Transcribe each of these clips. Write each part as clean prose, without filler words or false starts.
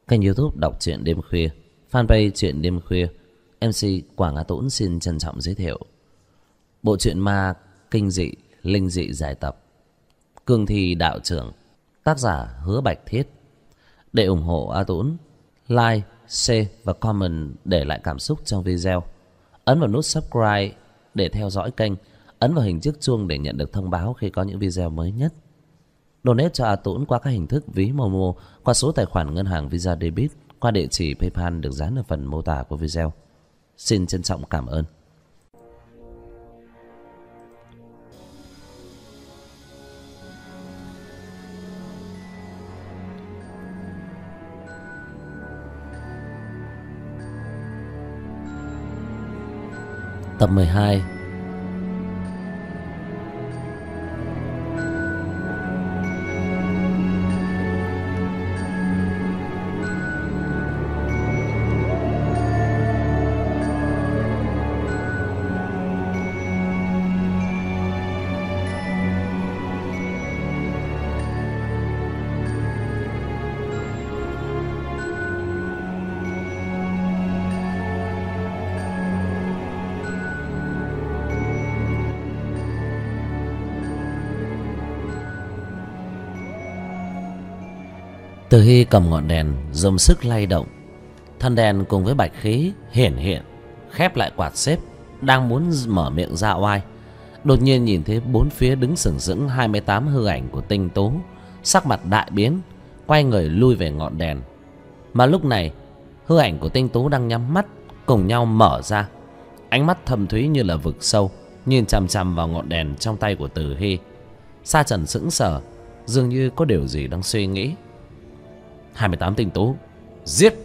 Kênh YouTube đọc truyện đêm khuya, fanpage truyện đêm khuya. MC Quảng Á Tũng xin trân trọng giới thiệu bộ truyện ma kinh dị linh dị giải tập Cương Thi Đạo Trưởng, tác giả Hứa Bạch Thiết. Để ủng hộ A Tũng, like, share và comment để lại cảm xúc trong video. Ấn vào nút subscribe để theo dõi kênh. Ấn vào hình chiếc chuông để nhận được thông báo khi có những video mới nhất. Donate cho A Tũng qua các hình thức ví Momo, qua số tài khoản ngân hàng Visa Debit, qua địa chỉ PayPal được dán ở phần mô tả của video. Xin trân trọng cảm ơn. Tập 12. Từ Hy cầm ngọn đèn dùng sức lay động, thân đèn cùng với bạch khí hiển hiện khép lại quạt xếp, đang muốn mở miệng ra oai. Đột nhiên nhìn thấy bốn phía đứng sừng sững 28 hư ảnh của Tinh Tú, sắc mặt đại biến, quay người lui về ngọn đèn. Mà lúc này hư ảnh của Tinh Tú đang nhắm mắt cùng nhau mở ra, ánh mắt thâm thúy như là vực sâu, nhìn chằm chằm vào ngọn đèn trong tay của Từ Hy. Sa Trần sững sờ, dường như có điều gì đang suy nghĩ. 28 Tinh Tú, giết!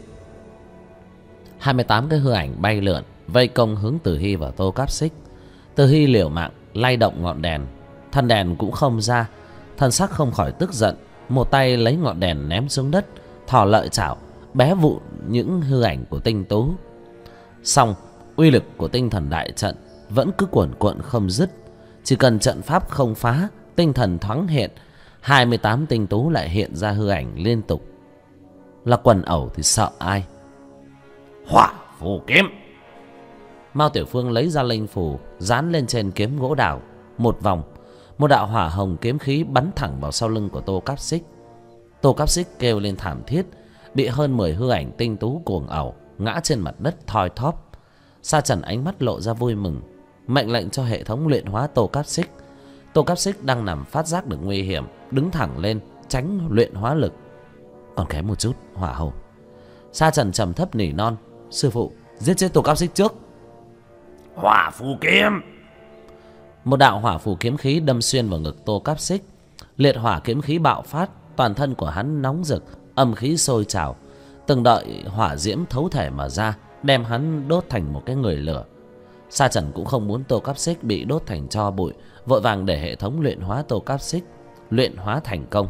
28 cái hư ảnh bay lượn vây công hướng Từ Hy và Tô Cáp Xích. Từ Hy liều mạng lay động ngọn đèn, thân đèn cũng không ra. Thân sắc không khỏi tức giận, một tay lấy ngọn đèn ném xuống đất, thò lợi chảo bé vụn những hư ảnh của Tinh Tú. Song uy lực của tinh thần đại trận vẫn cứ cuồn cuộn không dứt. Chỉ cần trận pháp không phá, tinh thần thoáng hiện, 28 Tinh Tú lại hiện ra hư ảnh liên tục. Là quần ẩu thì sợ ai. Hỏa phù kiếm. Mao Tiểu Phương lấy ra linh phù dán lên trên kiếm gỗ đào một vòng, một đạo hỏa hồng kiếm khí bắn thẳng vào sau lưng của Tô Cáp Xích. Tô Cáp Xích kêu lên thảm thiết, bị hơn 10 hư ảnh Tinh Tú cuồng ẩu ngã trên mặt đất thoi thóp. Sa Trần ánh mắt lộ ra vui mừng, mệnh lệnh cho hệ thống luyện hóa Tô Cáp Xích. Tô Cáp Xích đang nằm phát giác được nguy hiểm, đứng thẳng lên tránh luyện hóa lực. Còn kém một chút, Hỏa Hầu. Sa Trần trầm thấp nỉ non, sư phụ, giết chết Tô Cáp Xích trước. Hỏa phù kiếm. Một đạo hỏa phù kiếm khí đâm xuyên vào ngực Tô Cáp Xích. Liệt hỏa kiếm khí bạo phát, toàn thân của hắn nóng rực, âm khí sôi trào, từng đợi hỏa diễm thấu thể mà ra, đem hắn đốt thành một cái người lửa. Sa Trần cũng không muốn Tô Cáp Xích bị đốt thành tro bụi, vội vàng để hệ thống luyện hóa Tô Cáp Xích. Luyện hóa thành công.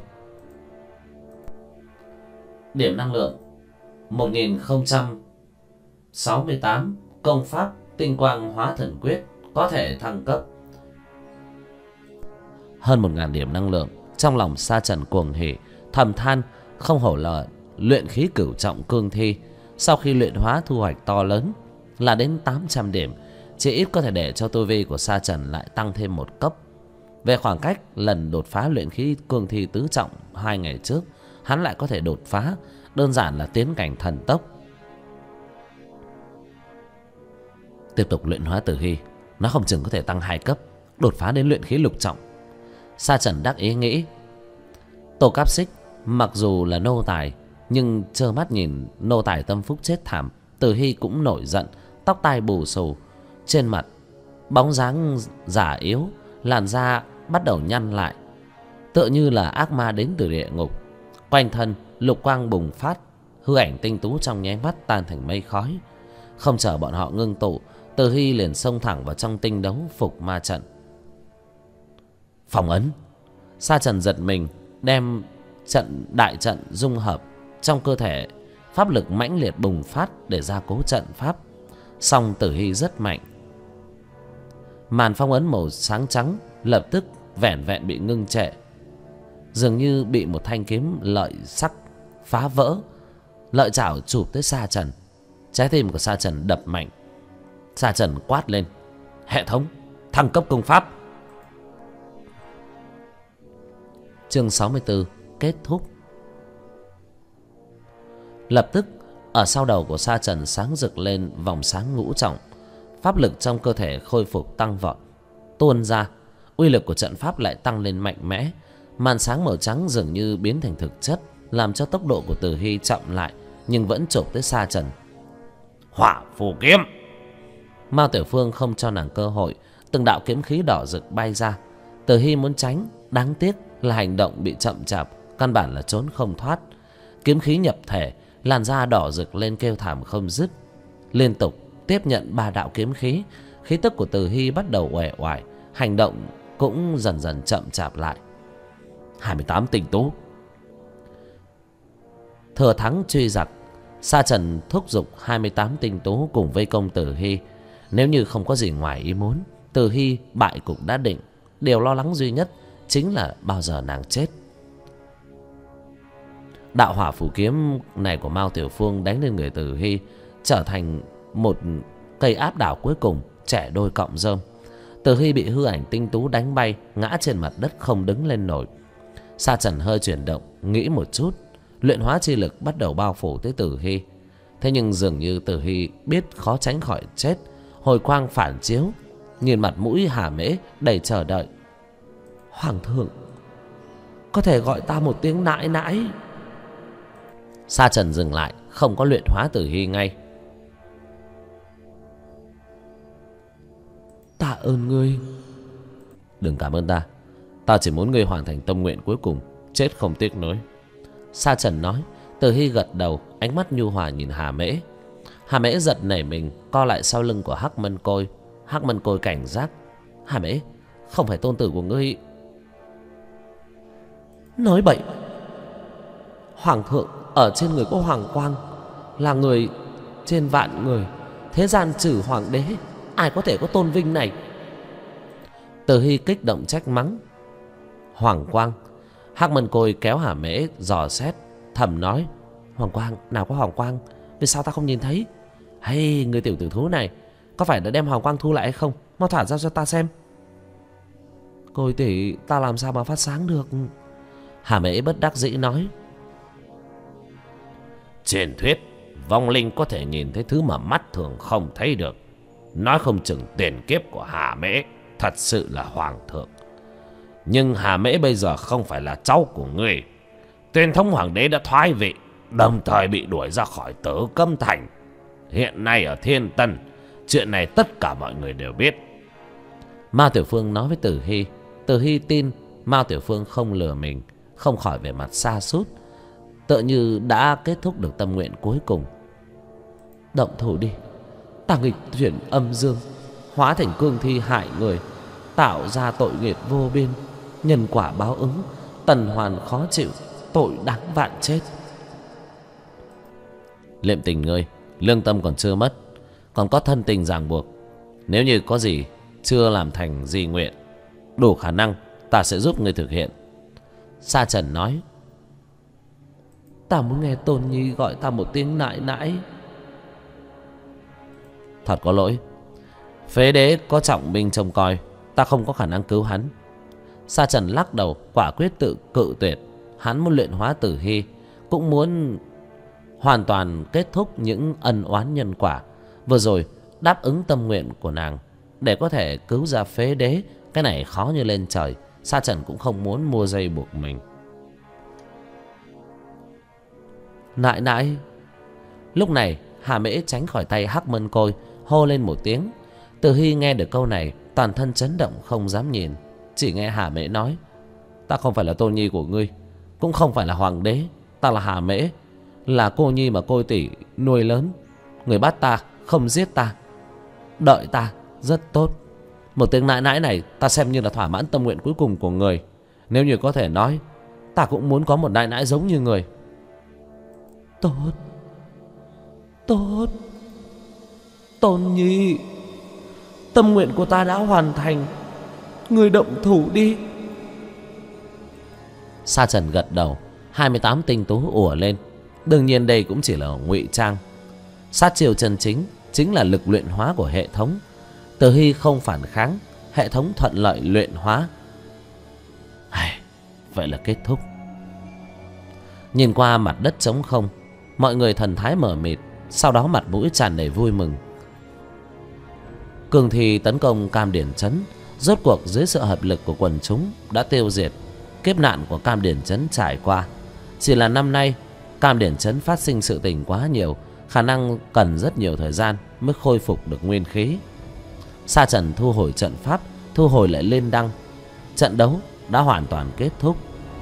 Điểm năng lượng 1068. Công pháp Tinh Quang Hóa Thần Quyết có thể thăng cấp. Hơn 1000 điểm năng lượng. Trong lòng Sa Trần cuồng hỉ, thầm than không hổ là luyện khí cửu trọng cương thi. Sau khi luyện hóa thu hoạch to lớn là đến 800 điểm, chỉ ít có thể để cho tu vi của Sa Trần lại tăng thêm một cấp. Về khoảng cách lần đột phá luyện khí cương thi tứ trọng 2 ngày trước, hắn lại có thể đột phá, đơn giản là tiến cảnh thần tốc. Tiếp tục luyện hóa Tử Hy, nó không chừng có thể tăng 2 cấp, đột phá đến luyện khí lục trọng. Sa Trần đắc ý nghĩ. Tô Cáp Xích mặc dù là nô tài, nhưng trơ mắt nhìn nô tài tâm phúc chết thảm, Tử Hy cũng nổi giận, tóc tai bù xù, trên mặt bóng dáng giả yếu, làn da bắt đầu nhăn lại, tựa như là ác ma đến từ địa ngục. Quanh thân lục quang bùng phát, hư ảnh Tinh Tú trong nháy mắt tan thành mây khói. Không chờ bọn họ ngưng tụ, Từ Hy liền xông thẳng vào trong tinh đấu phục ma trận. Phong ấn. Sa Trần giật mình, đem đại trận dung hợp trong cơ thể, pháp lực mãnh liệt bùng phát để gia cố trận pháp. Song Tử Hy rất mạnh, màn phong ấn màu sáng trắng lập tức vẻn vẹn bị ngưng trệ, dường như bị một thanh kiếm lợi sắc phá vỡ, lợi chảo chụp tới Sa Trần. Trái tim của Sa Trần đập mạnh. Sa Trần quát lên: hệ thống thăng cấp công pháp. Chương 64 kết thúc. Lập tức ở sau đầu của Sa Trần sáng rực lên vòng sáng ngũ trọng. Pháp lực trong cơ thể khôi phục tăng vọt, tuôn ra. Uy lực của trận pháp lại tăng lên mạnh mẽ. Màn sáng màu trắng dường như biến thành thực chất, làm cho tốc độ của Từ Hy chậm lại, nhưng vẫn chộp tới Sa Trần. Hỏa phù kiếm. Mao Tiểu Phương không cho nàng cơ hội, từng đạo kiếm khí đỏ rực bay ra. Từ Hy muốn tránh, đáng tiếc là hành động bị chậm chạp, căn bản là trốn không thoát. Kiếm khí nhập thể, làn da đỏ rực lên kêu thảm không dứt. Liên tục tiếp nhận 3 đạo kiếm khí, khí tức của Từ Hy bắt đầu uể oải, hành động cũng dần dần chậm chạp lại. 28 tinh tú. Thừa thắng truy giặc, Sa Trần thúc giục 28 tinh tú cùng vây công Từ Hy. Nếu như không có gì ngoài ý muốn, Từ Hy bại cục đã định. Điều lo lắng duy nhất chính là bao giờ nàng chết. Đạo hỏa phù kiếm này của Mao Tiểu Phương đánh lên người Từ Hy, trở thành một cây áp đảo cuối cùng, trẻ đôi cọng rơm. Từ Hy bị hư ảnh tinh tú đánh bay, ngã trên mặt đất không đứng lên nổi. Sa Trần hơi chuyển động, nghĩ một chút, luyện hóa chi lực bắt đầu bao phủ tới Từ Hy. Thế nhưng dường như Từ Hy biết khó tránh khỏi chết, hồi quang phản chiếu, nhìn mặt mũi Hà Mễ đầy chờ đợi. Hoàng thượng, có thể gọi ta một tiếng nãi nãi? Sa Trần dừng lại, không có luyện hóa Từ Hy ngay. Tạ ơn ngươi. Đừng cảm ơn ta, ta chỉ muốn ngươi hoàn thành tâm nguyện cuối cùng, chết không tiếc nuối. Sa Trần nói. Từ Hy gật đầu, ánh mắt nhu hòa nhìn Hà Mễ. Hà Mễ giật nảy mình, co lại sau lưng của Hắc Mân Côi. Hắc Mân Côi cảnh giác. Hà Mễ, không phải tôn tử của ngươi? Nói bậy. Hoàng thượng ở trên người có hoàng quang, là người trên vạn người, thế gian trừ hoàng đế, ai có thể có tôn vinh này? Từ Hy kích động trách mắng. Hoàng quang? Hắc Mân Côi kéo Hà Mễ dò xét, thầm nói: hoàng quang? Nào có hoàng quang? Vì sao ta không nhìn thấy? Hay người tiểu tử thú này, có phải đã đem hoàng quang thu lại hay không? Mau thả ra cho ta xem. Côi tỷ, ta làm sao mà phát sáng được? Hà Mễ bất đắc dĩ nói. Truyền thuyết vong linh có thể nhìn thấy thứ mà mắt thường không thấy được. Nói không chừng tiền kiếp của Hà Mễ thật sự là hoàng thượng. Nhưng Hà Mễ bây giờ không phải là cháu của ngươi. Tuyên thống hoàng đế đã thoái vị, đồng thời bị đuổi ra khỏi Tử Cấm Thành. Hiện nay ở Thiên Tân, chuyện này tất cả mọi người đều biết. Mao Tiểu Phương nói với Từ Hy. Từ Hy tin Mao Tiểu Phương không lừa mình, không khỏi vẻ mặt sa sút, tựa như đã kết thúc được tâm nguyện cuối cùng. Động thủ đi. Ta nghịch chuyển âm dương, hóa thành cương thi hại người, tạo ra tội nghiệp vô biên, nhân quả báo ứng, tần hoàn khó chịu, tội đáng vạn chết. Liệm tình ngươi, lương tâm còn chưa mất, còn có thân tình ràng buộc. Nếu như có gì chưa làm thành di nguyện, đủ khả năng ta sẽ giúp ngươi thực hiện. Sa Trần nói. Ta muốn nghe Tôn Nhi gọi ta một tiếng nãi nãi. Thật có lỗi, phế đế có trọng binh trông coi, ta không có khả năng cứu hắn. Sa Trần lắc đầu, quả quyết tự cự tuyệt. Hắn muốn luyện hóa Tử Hy, cũng muốn hoàn toàn kết thúc những ân oán nhân quả. Vừa rồi đáp ứng tâm nguyện của nàng để có thể cứu ra phế đế, cái này khó như lên trời. Sa Trần cũng không muốn mua dây buộc mình. Nại nại. Lúc này Hà Mễ tránh khỏi tay Hắc Mân Côi, hô lên một tiếng. Từ Hy nghe được câu này, toàn thân chấn động không dám nhìn. Chỉ nghe Hà Mễ nói. Ta không phải là Tôn Nhi của ngươi, cũng không phải là hoàng đế. Ta là Hà Mễ, là cô nhi mà Côi tỷ nuôi lớn. Người bắt ta không giết ta, đợi ta rất tốt. Một tiếng nãi nãi này ta xem như là thỏa mãn tâm nguyện cuối cùng của người. Nếu như có thể nói, ta cũng muốn có một nãi nãi giống như người. Tốt, tốt, Tôn Nhi, tâm nguyện của ta đã hoàn thành, người động thủ đi. Sa Trần gật đầu. 28 tinh tú ùa lên. Đương nhiên đây cũng chỉ là ngụy trang. Sát chiêu chân chính chính là lực luyện hóa của hệ thống. Từ Hy không phản kháng, hệ thống thuận lợi luyện hóa. Vậy là kết thúc. Nhìn qua mặt đất trống không, mọi người thần thái mờ mịt, sau đó mặt mũi tràn đầy vui mừng. Cường thi tấn công Cam Điển Trấn, rốt cuộc dưới sự hợp lực của quần chúng đã tiêu diệt. Kiếp nạn của Cam Điển Trấn trải qua. Chỉ là năm nay Cam Điển Trấn phát sinh sự tình quá nhiều, khả năng cần rất nhiều thời gian mới khôi phục được nguyên khí. Sa Trần thu hồi trận pháp, thu hồi lại lên đăng. Trận đấu đã hoàn toàn kết thúc.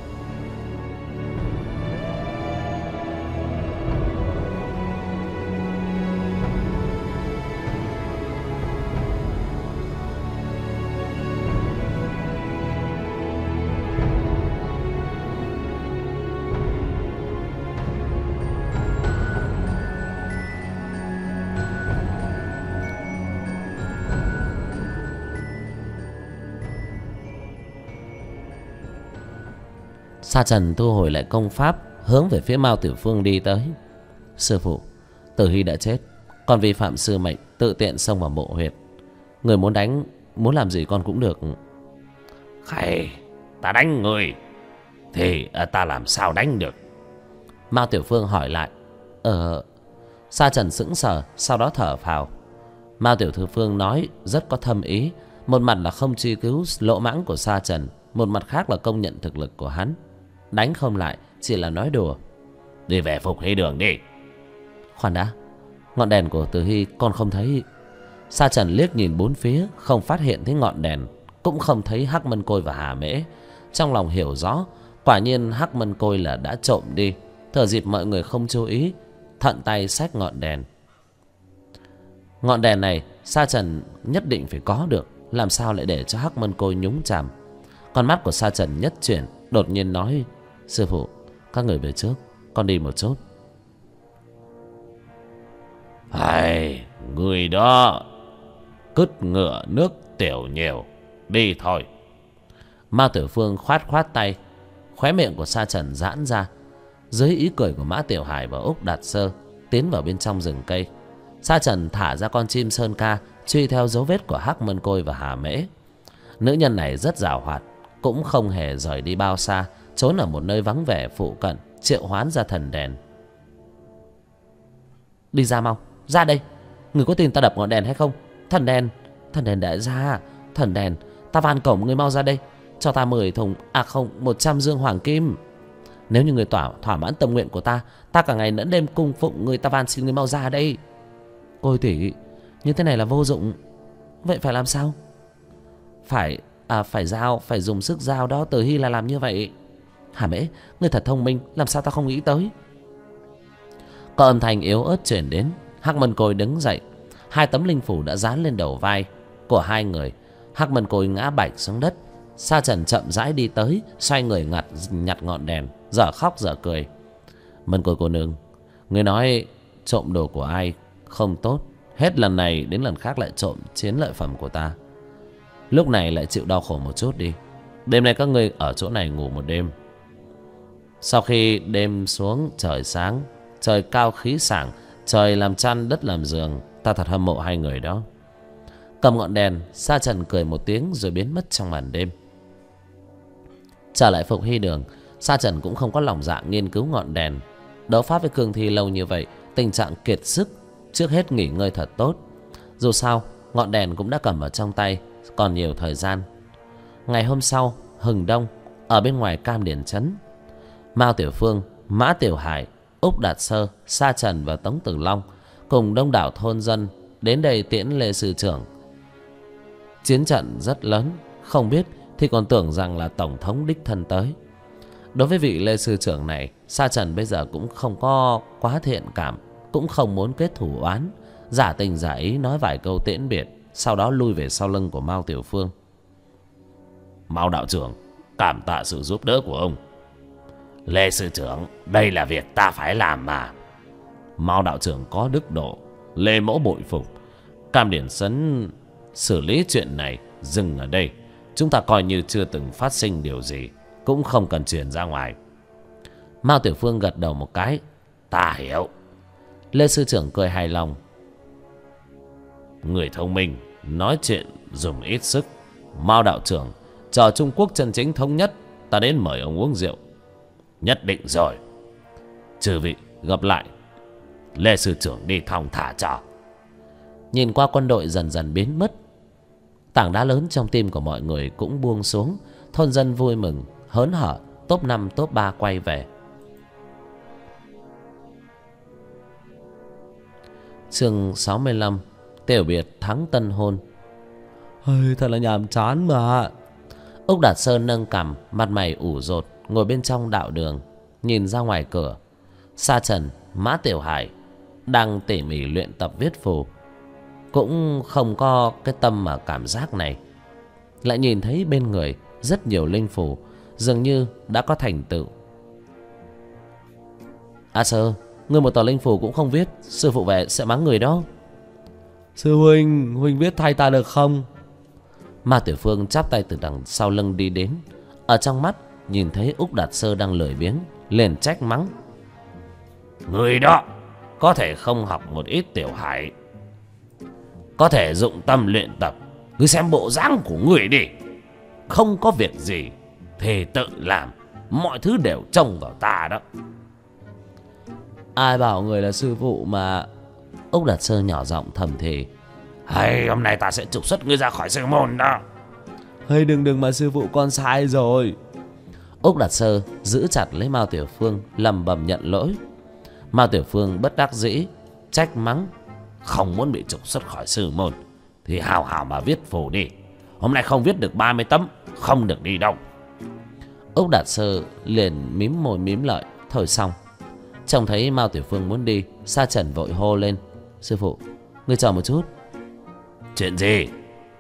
Sa Trần thu hồi lại công pháp, hướng về phía Mao Tiểu Phương đi tới. Sư phụ, Tử Hy đã chết, con vi phạm sư mệnh, tự tiện xông vào mộ huyệt. Người muốn đánh, muốn làm gì con cũng được. Hay, ta đánh người thì ta làm sao đánh được? Mao Tiểu Phương hỏi lại. Sa Trần sững sờ, sau đó thở phào. Mao Tiểu Thư Phương nói rất có thâm ý. Một mặt là không truy cứu lỗ mãng của Sa Trần, một mặt khác là công nhận thực lực của hắn. Đánh không lại chỉ là nói đùa. Đi về Phục Hy Đường đi. Khoan đã, ngọn đèn của Từ Hy con không thấy. Sa Trần liếc nhìn bốn phía, không phát hiện thấy ngọn đèn, cũng không thấy Hắc Mân Côi và Hà Mễ. Trong lòng hiểu rõ, quả nhiên Hắc Mân Côi là đã trộm đi. Thừa dịp mọi người không chú ý, thận tay xách ngọn đèn. Ngọn đèn này Sa Trần nhất định phải có được, làm sao lại để cho Hắc Mân Côi nhúng chàm. Con mắt của Sa Trần nhất chuyển, đột nhiên nói: Sư phụ, các người về trước, con đi một chút. Người đó cứt ngựa nước tiểu nhiều, đi thôi. Mao Tiểu Phương khoát khoát tay, khóe miệng của Sa Trần giãn ra. Dưới ý cười của Mã Tiểu Hải và Úc Đạt Sơ, tiến vào bên trong rừng cây. Sa Trần thả ra con chim sơn ca, truy theo dấu vết của Hắc Mân Côi và Hà Mễ. Nữ nhân này rất giàu hoạt, cũng không hề rời đi bao xa, trốn ở một nơi vắng vẻ phụ cận, triệu hoán ra thần đèn. Đi ra mau, ra đây. Người có tin ta đập ngọn đèn hay không? Thần đèn đã ra. Thần đèn, ta van cổng người mau ra đây. Cho ta 10 thùng, 100 dương hoàng kim. Nếu như người thỏa mãn tâm nguyện của ta, ta cả ngày lẫn đêm cung phụng người, ta van xin người mau ra đây. Ôi tỷ, như thế này là vô dụng. Vậy phải làm sao? Phải dùng sức giao đó. Từ Hy là làm như vậy. Hà Mễ, ngươi thật thông minh, làm sao ta không nghĩ tới. Có âm thanh yếu ớt truyền đến. Hắc Mân Côi đứng dậy, 2 tấm linh phủ đã dán lên đầu vai của hai người. Hắc Mân Côi ngã bạch xuống đất. Sa Trần chậm rãi đi tới, xoay người nhặt ngọn đèn, dở khóc dở cười. Mân Côi cô nương, người nói trộm đồ của ai không tốt, hết lần này đến lần khác lại trộm chiến lợi phẩm của ta. Lúc này lại chịu đau khổ một chút đi. Đêm nay các ngươi ở chỗ này ngủ một đêm. Sau khi đêm xuống trời sáng, trời cao khí sảng, trời làm chăn đất làm giường. Ta thật hâm mộ hai người đó. Cầm ngọn đèn, Sa Trần cười một tiếng rồi biến mất trong màn đêm. Trở lại Phục Hy Đường, Sa Trần cũng không có lòng dạ nghiên cứu ngọn đèn. Đấu pháp với Cương Thi lâu như vậy, tình trạng kiệt sức, trước hết nghỉ ngơi thật tốt. Dù sao ngọn đèn cũng đã cầm ở trong tay, còn nhiều thời gian. Ngày hôm sau, hừng đông, ở bên ngoài Cam Điển Trấn, Mao Tiểu Phương, Mã Tiểu Hải, Úc Đạt Sơ, Sa Trần và Tống Tử Long cùng đông đảo thôn dân đến đây tiễn Lê Sư Trưởng. Chiến trận rất lớn, không biết thì còn tưởng rằng là Tổng thống đích thân tới. Đối với vị Lê Sư Trưởng này, Sa Trần bây giờ cũng không có quá thiện cảm, cũng không muốn kết thủ oán, giả tình giả ý nói vài câu tiễn biệt, sau đó lui về sau lưng của Mao Tiểu Phương. Mao đạo trưởng, cảm tạ sự giúp đỡ của ông. Lê Sư Trưởng, đây là việc ta phải làm mà. Mao đạo trưởng có đức độ, Lê mẫu bội phục. Cam Điển Trấn xử lý chuyện này dừng ở đây, chúng ta coi như chưa từng phát sinh điều gì, cũng không cần truyền ra ngoài. Mao Tiểu Phương gật đầu một cái. Ta hiểu. Lê sư trưởng cười hài lòng. Người thông minh, nói chuyện dùng ít sức. Mao đạo trưởng, chờ Trung Quốc chân chính thống nhất, ta đến mời ông uống rượu. Nhất định rồi. Chư vị gặp lại. Lê sư trưởng đi thong thả cho. Nhìn qua quân đội dần dần biến mất, tảng đá lớn trong tim của mọi người cũng buông xuống. Thôn dân vui mừng hớn hở, top 5 top 3 quay về. Chương 65. Tiểu biệt thắng tân hôn. Hơi thật là nhàm chán mà. Úc Đạt Sơn nâng cằm, mặt mày ủ rột, ngồi bên trong đạo đường, nhìn ra ngoài cửa. Sa Trần, Mã Tiểu Hải đang tỉ mỉ luyện tập viết phù, cũng không có cái tâm mà cảm giác này. Lại nhìn thấy bên người rất nhiều linh phù, dường như đã có thành tựu. A Sơ, ngươi một tờ linh phù cũng không viết, sư phụ về sẽ mắng người đó. Sư huynh, huynh viết thay ta được không? Ma Tiểu Phương chắp tay từ đằng sau lưng đi đến, ở trong mắt nhìn thấy Úc Đạt Sơ đang lười biếng, liền trách mắng. Người đó có thể không học một ít Tiểu Hải, có thể dụng tâm luyện tập. Cứ xem bộ dáng của người đi, không có việc gì thì tự làm, mọi thứ đều trông vào ta đó. Ai bảo người là sư phụ mà. Úc Đạt Sơ nhỏ giọng thầm thì. Hay, hôm nay ta sẽ trục xuất ngươi ra khỏi sư môn đó. Hay, đừng mà sư phụ, con sai rồi. Úc Đạt Sơ giữ chặt lấy Mao Tiểu Phương, lầm bầm nhận lỗi. Mao Tiểu Phương bất đắc dĩ trách mắng. Không muốn bị trục xuất khỏi sư môn thì hào hào mà viết phù đi. Hôm nay không viết được 30 tấm, không được đi đâu. Úc Đạt Sơ liền mím môi mím lợi. Thôi xong. Trông thấy Mao Tiểu Phương muốn đi, Sa Trần vội hô lên. Sư phụ, ngươi chờ một chút. Chuyện gì?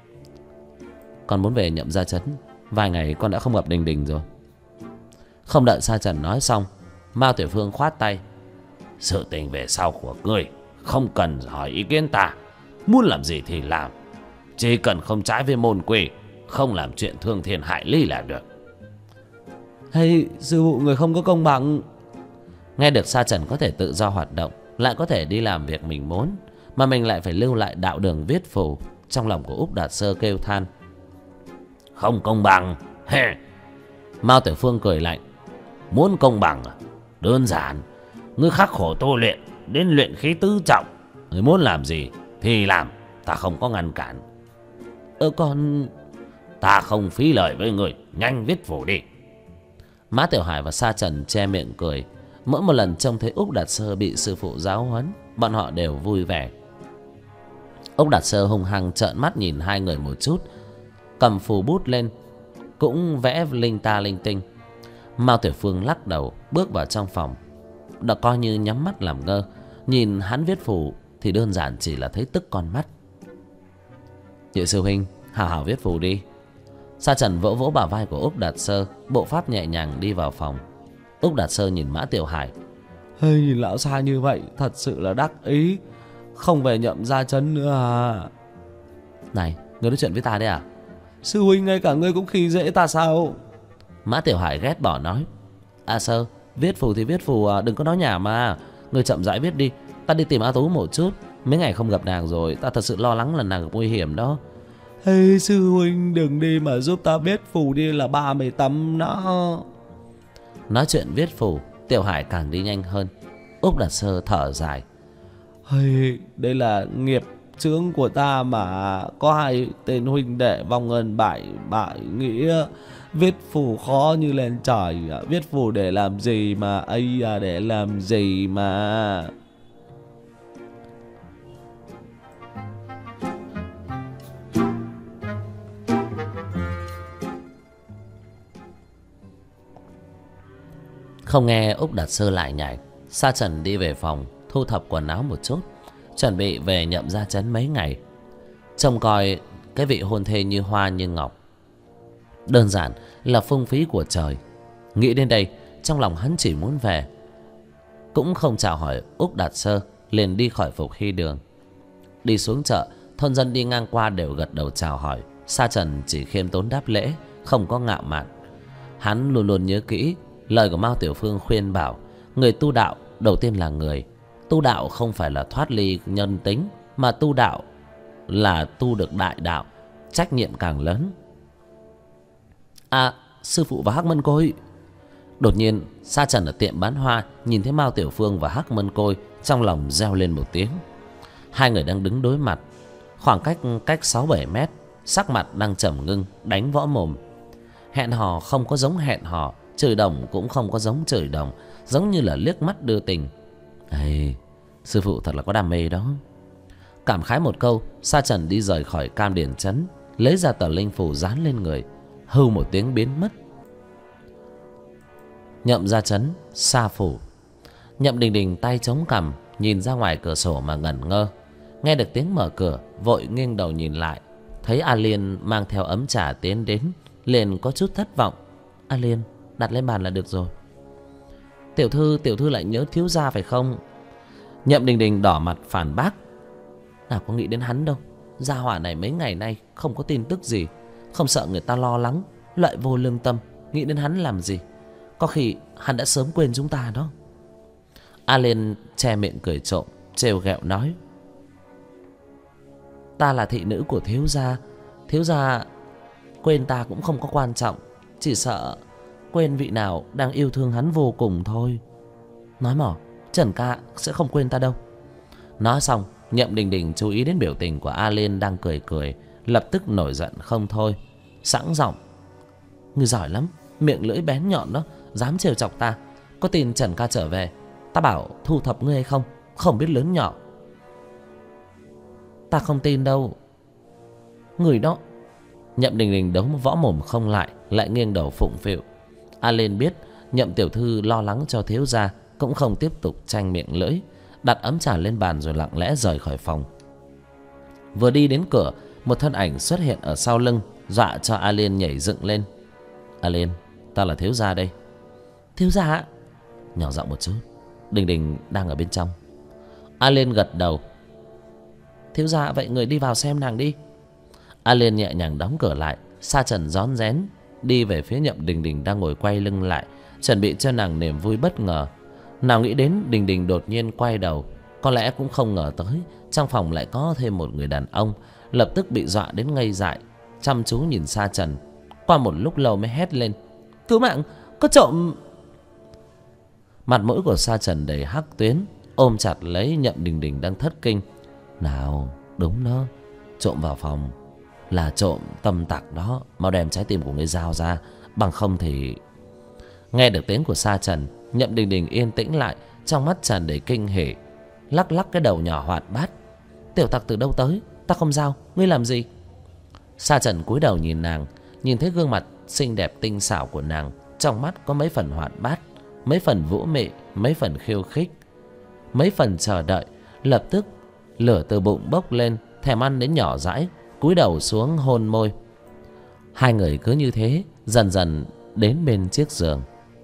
Con muốn về Nhậm Gia Trấn. Vài ngày con đã không gặp Đình Đình rồi. Không đợi Sa Trần nói xong, Mao Tiểu Phương khoát tay. Sự tình về sau của ngươi không cần hỏi ý kiến ta. Muốn làm gì thì làm, chỉ cần không trái với môn quy, không làm chuyện thương thiên hại lý là được. Hay, sư phụ, người không có công bằng. Nghe được Sa Trần có thể tự do hoạt động, lại có thể đi làm việc mình muốn, mà mình lại phải lưu lại đạo đường viết phù, trong lòng của Úc Đạt Sơ kêu than. Không công bằng? Mao Tiểu Phương cười lạnh. Muốn công bằng à? Đơn giản, ngươi khắc khổ tu luyện đến luyện khí tứ trọng, ngươi muốn làm gì thì làm, ta không có ngăn cản. Con... Ta không phí lời với người, nhanh viết phù đi. Mã Tiểu Hải và Sa Trần che miệng cười. Mỗi một lần trông thấy Úc Đạt Sơ bị sư phụ giáo huấn, bọn họ đều vui vẻ. Úc Đạt Sơ hung hăng trợn mắt nhìn hai người một chút, cầm phù bút lên cũng vẽ linh ta linh tinh. Mao Tiểu Phương lắc đầu bước vào trong phòng, đã coi như nhắm mắt làm ngơ. Nhìn hắn viết phù thì đơn giản chỉ là thấy tức con mắt. Nhị sư huynh, hào hào viết phù đi. Sa Trần vỗ vỗ bả vai của Úc Đạt Sơ, bộ pháp nhẹ nhàng đi vào phòng. Úc Đạt Sơ nhìn Mã Tiểu Hải. Hey, nhìn lão Sa như vậy thật sự là đắc ý, không về Nhậm Gia Trấn nữa à? Này, ngươi nói chuyện với ta đấy à? Sư huynh, ngay cả ngươi cũng khi dễ ta sao? Mã Tiểu Hải ghét bỏ nói. A Sơ, viết phù thì viết phù à, đừng có nói nhảm mà. Ngươi chậm rãi viết đi, ta đi tìm A Tú một chút. Mấy ngày không gặp nàng rồi, ta thật sự lo lắng là nàng gặp nguy hiểm đó. Hey, sư huynh, đừng đi mà giúp ta viết phù đi, là 30 tấm đó. Nói chuyện viết phù, Tiểu Hải càng đi nhanh hơn. Úc Đạt Sơ thở dài. Hey, đây là nghiệp chướng của ta mà. Có hai tên huynh đệ vong ân bại nghĩa. Viết phù khó như lên trời. Viết phù để làm gì mà? Ây à, để làm gì mà? Không nghe Úc Đạt Sơ lại nhảy, Sa Trần đi về phòng thu thập quần áo một chút, chuẩn bị về Nhậm Gia Trấn mấy ngày. Trông coi cái vị hôn thê như hoa như ngọc, đơn giản là phung phí của trời. Nghĩ đến đây, trong lòng hắn chỉ muốn về, cũng không chào hỏi Úc Đạt Sơ, liền đi khỏi Phục Hy Đường. Đi xuống chợ, thôn dân đi ngang qua đều gật đầu chào hỏi. Sa Trần chỉ khiêm tốn đáp lễ, không có ngạo mạn. Hắn luôn luôn nhớ kỹ lời của Mao Tiểu Phương khuyên bảo, người tu đạo đầu tiên là người. Tu đạo không phải là thoát ly nhân tính, mà tu đạo là tu được đại đạo, trách nhiệm càng lớn. À, sư phụ và Hắc Mân Côi. Đột nhiên Sa Trần ở tiệm bán hoa nhìn thấy Mao Tiểu Phương và Hắc Mân Côi, trong lòng reo lên một tiếng. Hai người đang đứng đối mặt, khoảng cách 6-7 mét, sắc mặt đang trầm ngưng, đánh võ mồm. Hẹn hò không có giống hẹn hò, chửi đồng cũng không có giống chửi đồng, giống như là liếc mắt đưa tình. Ê, sư phụ thật là có đam mê đó. Cảm khái một câu, Sa Trần đi rời khỏi Cam Điền Trấn, lấy ra tờ linh phù dán lên người, hưu một tiếng biến mất. Nhậm ra trấn, Sa phủ. Nhậm Đình Đình tay chống cằm, nhìn ra ngoài cửa sổ mà ngẩn ngơ. Nghe được tiếng mở cửa, vội nghiêng đầu nhìn lại, thấy A Liên mang theo ấm trà tiến đến, liền có chút thất vọng. A Liên, đặt lên bàn là được rồi. Tiểu thư lại nhớ thiếu gia phải không? Nhậm Đình Đình đỏ mặt phản bác. Nào có nghĩ đến hắn đâu, gia hỏa này mấy ngày nay không có tin tức gì, không sợ người ta lo lắng, loại vô lương tâm, nghĩ đến hắn làm gì? Có khi hắn đã sớm quên chúng ta đó. A Liên che miệng cười trộm, trêu ghẹo nói: Ta là thị nữ của thiếu gia quên ta cũng không có quan trọng, chỉ sợ quên vị nào đang yêu thương hắn vô cùng thôi. Nói mỏ, Trần ca sẽ không quên ta đâu. Nói xong, Nhậm Đình Đình chú ý đến biểu tình của A Liên đang cười cười, lập tức nổi giận không thôi, sẵn giọng: Ngươi giỏi lắm, miệng lưỡi bén nhọn đó, dám trêu chọc ta. Có tin Trần ca trở về, ta bảo thu thập ngươi hay không, không biết lớn nhỏ. Ta không tin đâu. Người đó. Nhậm Đình Đình đấu võ mồm không lại, lại nghiêng đầu phụng phịu. A Liên biết Nhậm tiểu thư lo lắng cho thiếu gia, cũng không tiếp tục tranh miệng lưỡi, đặt ấm trà lên bàn rồi lặng lẽ rời khỏi phòng. Vừa đi đến cửa, một thân ảnh xuất hiện ở sau lưng, dọa cho A Liên nhảy dựng lên. A Liên, ta là thiếu gia đây. Thiếu gia ạ? Nhỏ giọng một chút, Đình Đình đang ở bên trong. A Liên gật đầu. Thiếu gia, vậy người đi vào xem nàng đi. A Liên nhẹ nhàng đóng cửa lại. Sa Trần rón rén đi về phía Nhậm Đình Đình đang ngồi quay lưng lại, chuẩn bị cho nàng niềm vui bất ngờ. Nào nghĩ đến Đình Đình đột nhiên quay đầu, có lẽ cũng không ngờ tới trong phòng lại có thêm một người đàn ông, lập tức bị dọa đến ngây dại, chăm chú nhìn Sa Trần. Qua một lúc lâu mới hét lên: Cứu mạng, có trộm! Mặt mũi của Sa Trần đầy hắc tuyến, ôm chặt lấy Nhậm Đình Đình đang thất kinh. Nào, đúng đó, trộm vào phòng là trộm tâm tặc đó, mau đem trái tim của ngươi giao ra, bằng không thì... Nghe được tiếng của Sa Trần, Nhậm Đình Đình yên tĩnh lại, trong mắt tràn đầy kinh hỉ, lắc lắc cái đầu nhỏ hoạt bát. Tiểu tặc từ đâu tới, ta không giao, ngươi làm gì? Sa Trần cúi đầu nhìn nàng, nhìn thấy gương mặt xinh đẹp tinh xảo của nàng, trong mắt có mấy phần hoạt bát, mấy phần vũ mị, mấy phần khiêu khích, mấy phần chờ đợi. Lập tức lửa từ bụng bốc lên, thèm ăn đến nhỏ dãi, cúi đầu xuống hôn môi. Hai người cứ như thế dần dần đến bên chiếc giường.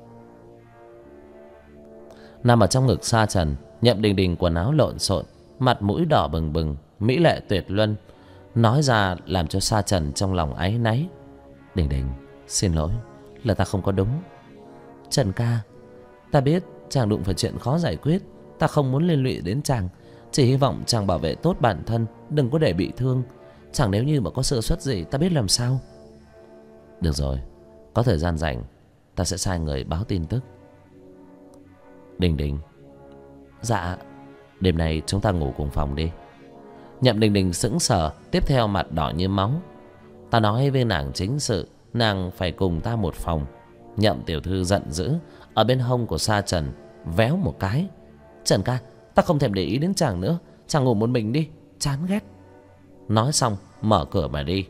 Nằm ở trong ngực Sa Trần, Nhậm Đình Đình quần áo lộn xộn, mặt mũi đỏ bừng bừng, mỹ lệ tuyệt luân, nói ra làm cho Sa Trần trong lòng áy náy. Đình Đình, xin lỗi, là ta không có đúng. Trần ca, ta biết chàng đụng phải chuyện khó giải quyết, ta không muốn liên lụy đến chàng, chỉ hy vọng chàng bảo vệ tốt bản thân, đừng có để bị thương. Chẳng nếu như mà có sơ suất gì, ta biết làm sao. Được rồi, có thời gian rảnh ta sẽ sai người báo tin tức. Đình Đình. Dạ. Đêm nay chúng ta ngủ cùng phòng đi. Nhậm Đình Đình sững sờ, tiếp theo mặt đỏ như máu. Ta nói với nàng chính sự, nàng phải cùng ta một phòng. Nhậm tiểu thư giận dữ, ở bên hông của Sa Trần véo một cái. Trần ca, ta không thèm để ý đến chàng nữa, chàng ngủ một mình đi, chán ghét. Nói xong mở cửa mà đi.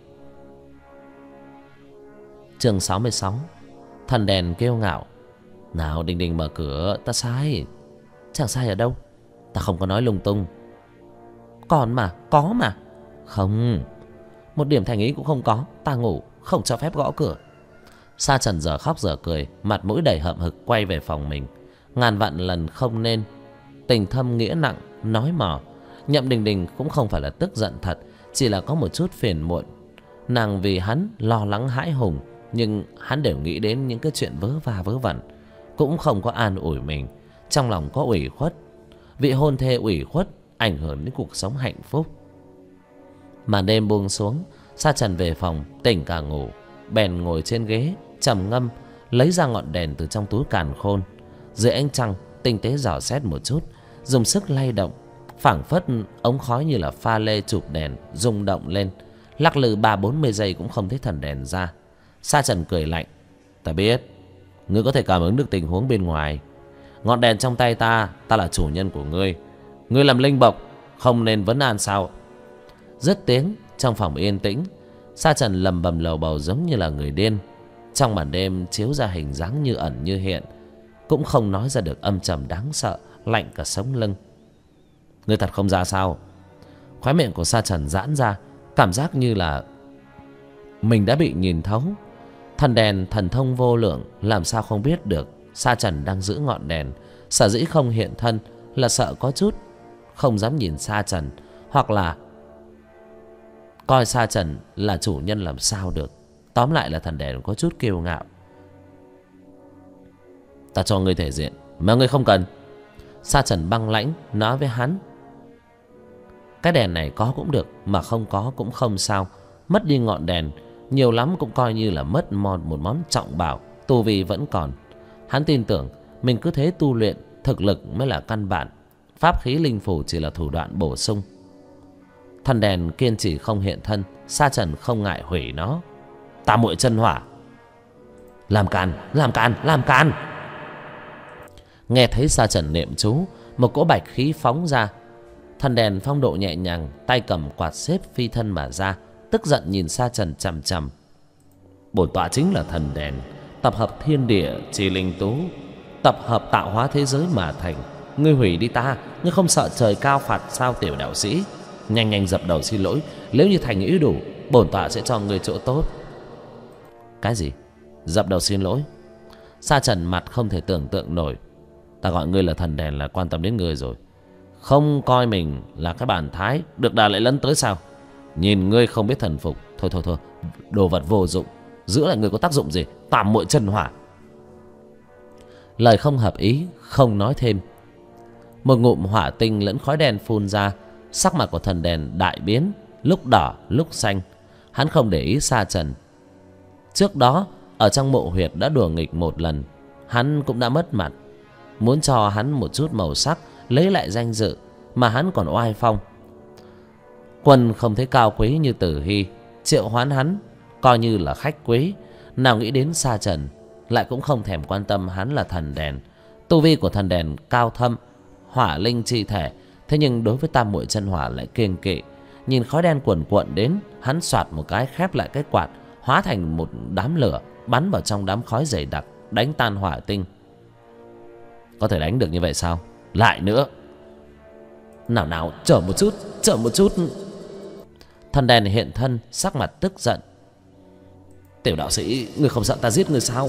Chương 66. Thần đèn kêu ngạo. Nào Đình Đình mở cửa, ta sai. Chàng sai ở đâu? Ta không có nói lung tung. Còn mà, có mà. Không, một điểm thành ý cũng không có. Ta ngủ, không cho phép gõ cửa. Sa Trần giờ khóc giờ cười, mặt mũi đầy hậm hực quay về phòng mình. Ngàn vạn lần không nên. Tình thâm nghĩa nặng, nói mò. Nhậm Đình Đình cũng không phải là tức giận thật, chỉ là có một chút phiền muộn. Nàng vì hắn lo lắng hãi hùng, nhưng hắn đều nghĩ đến những cái chuyện vớ va vớ vẩn, cũng không có an ủi mình. trong lòng có ủy khuất. Vị hôn thê ủy khuất ảnh hưởng đến cuộc sống hạnh phúc. Màn đêm buông xuống, Sa Trần về phòng tỉnh cả ngủ, bèn ngồi trên ghế trầm ngâm, lấy ra ngọn đèn từ trong túi càn khôn. Dưới ánh trăng tinh tế dò xét một chút, dùng sức lay động, phảng phất ống khói như là pha lê chụp đèn rung động lên. Lắc lư 30-40 giây cũng không thấy thần đèn ra. Sa Trần cười lạnh: ta biết ngươi có thể cảm ứng được tình huống bên ngoài. Ngọn đèn trong tay ta, ta là chủ nhân của ngươi. Ngươi làm linh bộc, không nên vấn an sao? Dứt tiếng, trong phòng yên tĩnh, Sa Trần lầm bầm lầu bầu giống như là người điên. Trong màn đêm chiếu ra hình dáng như ẩn như hiện, cũng không nói ra được âm trầm đáng sợ, lạnh cả sống lưng. Ngươi thật không ra sao? Khóe miệng của Sa Trần giãn ra, cảm giác như là mình đã bị nhìn thấu. Thần đèn thần thông vô lượng, làm sao không biết được Sa Trần đang giữ ngọn đèn. Sở dĩ không hiện thân là sợ có chút không dám nhìn Sa Trần, hoặc là coi Sa Trần là chủ nhân làm sao được. Tóm lại là thần đèn có chút kiêu ngạo. Ta cho ngươi thể diện mà ngươi không cần. Sa Trần băng lãnh nói với hắn: cái đèn này có cũng được, mà không có cũng không sao. Mất đi ngọn đèn, nhiều lắm cũng coi như là mất một món trọng bảo. Tu vi vẫn còn. Hắn tin tưởng mình cứ thế tu luyện, thực lực mới là căn bản. Pháp khí linh phủ chỉ là thủ đoạn bổ sung. Thần đèn kiên trì không hiện thân, Sa Trần không ngại hủy nó. Ta muội chân hỏa. Làm càn, làm càn, làm càn. Nghe thấy Sa Trần niệm chú, một cỗ bạch khí phóng ra. Thần đèn phong độ nhẹ nhàng, tay cầm quạt xếp phi thân mà ra, tức giận nhìn Sa Trần chằm chằm. Bổn tọa chính là thần đèn, tập hợp thiên địa chi linh tú, tập hợp tạo hóa thế giới mà thành. Ngươi hủy đi ta, ngươi không sợ trời cao phạt sao tiểu đạo sĩ? Nhanh nhanh dập đầu xin lỗi, nếu như thành ý đủ, bổn tọa sẽ cho ngươi chỗ tốt. Cái gì? Dập đầu xin lỗi? Sa Trần mặt không thể tưởng tượng nổi. Ta gọi ngươi là thần đèn là quan tâm đến ngươi rồi, không coi mình là cái bàn thái được đà lại lấn tới sao? Nhìn ngươi không biết thần phục. Thôi thôi thôi, đồ vật vô dụng, giữ lại ngươi có tác dụng gì? Tạm muội chân hỏa. Lời không hợp ý, không nói thêm. Một ngụm hỏa tinh lẫn khói đen phun ra. Sắc mặt của thần đèn đại biến, lúc đỏ lúc xanh. Hắn không để ý Sa Trần. Trước đó ở trong mộ huyệt đã đùa nghịch một lần, hắn cũng đã mất mặt. Muốn cho hắn một chút màu sắc, lấy lại danh dự, mà hắn còn oai phong. Quân không thấy cao quý như Tử Hy, triệu hoán hắn coi như là khách quý. Nào nghĩ đến Sa Trần lại cũng không thèm quan tâm hắn là thần đèn. Tu vi của thần đèn cao thâm, hỏa linh chi thể, thế nhưng đối với tam muội chân hỏa lại kiêng kỵ. Nhìn khói đen cuồn cuộn đến, hắn xoạt một cái khép lại cái quạt, hóa thành một đám lửa bắn vào trong đám khói dày đặc, đánh tan hỏa tinh. Có thể đánh được như vậy sao? Lại nữa. Nào nào, chờ một chút, chờ một chút. Thần đèn hiện thân, sắc mặt tức giận. Tiểu đạo sĩ, ngươi không sợ ta giết ngươi sao?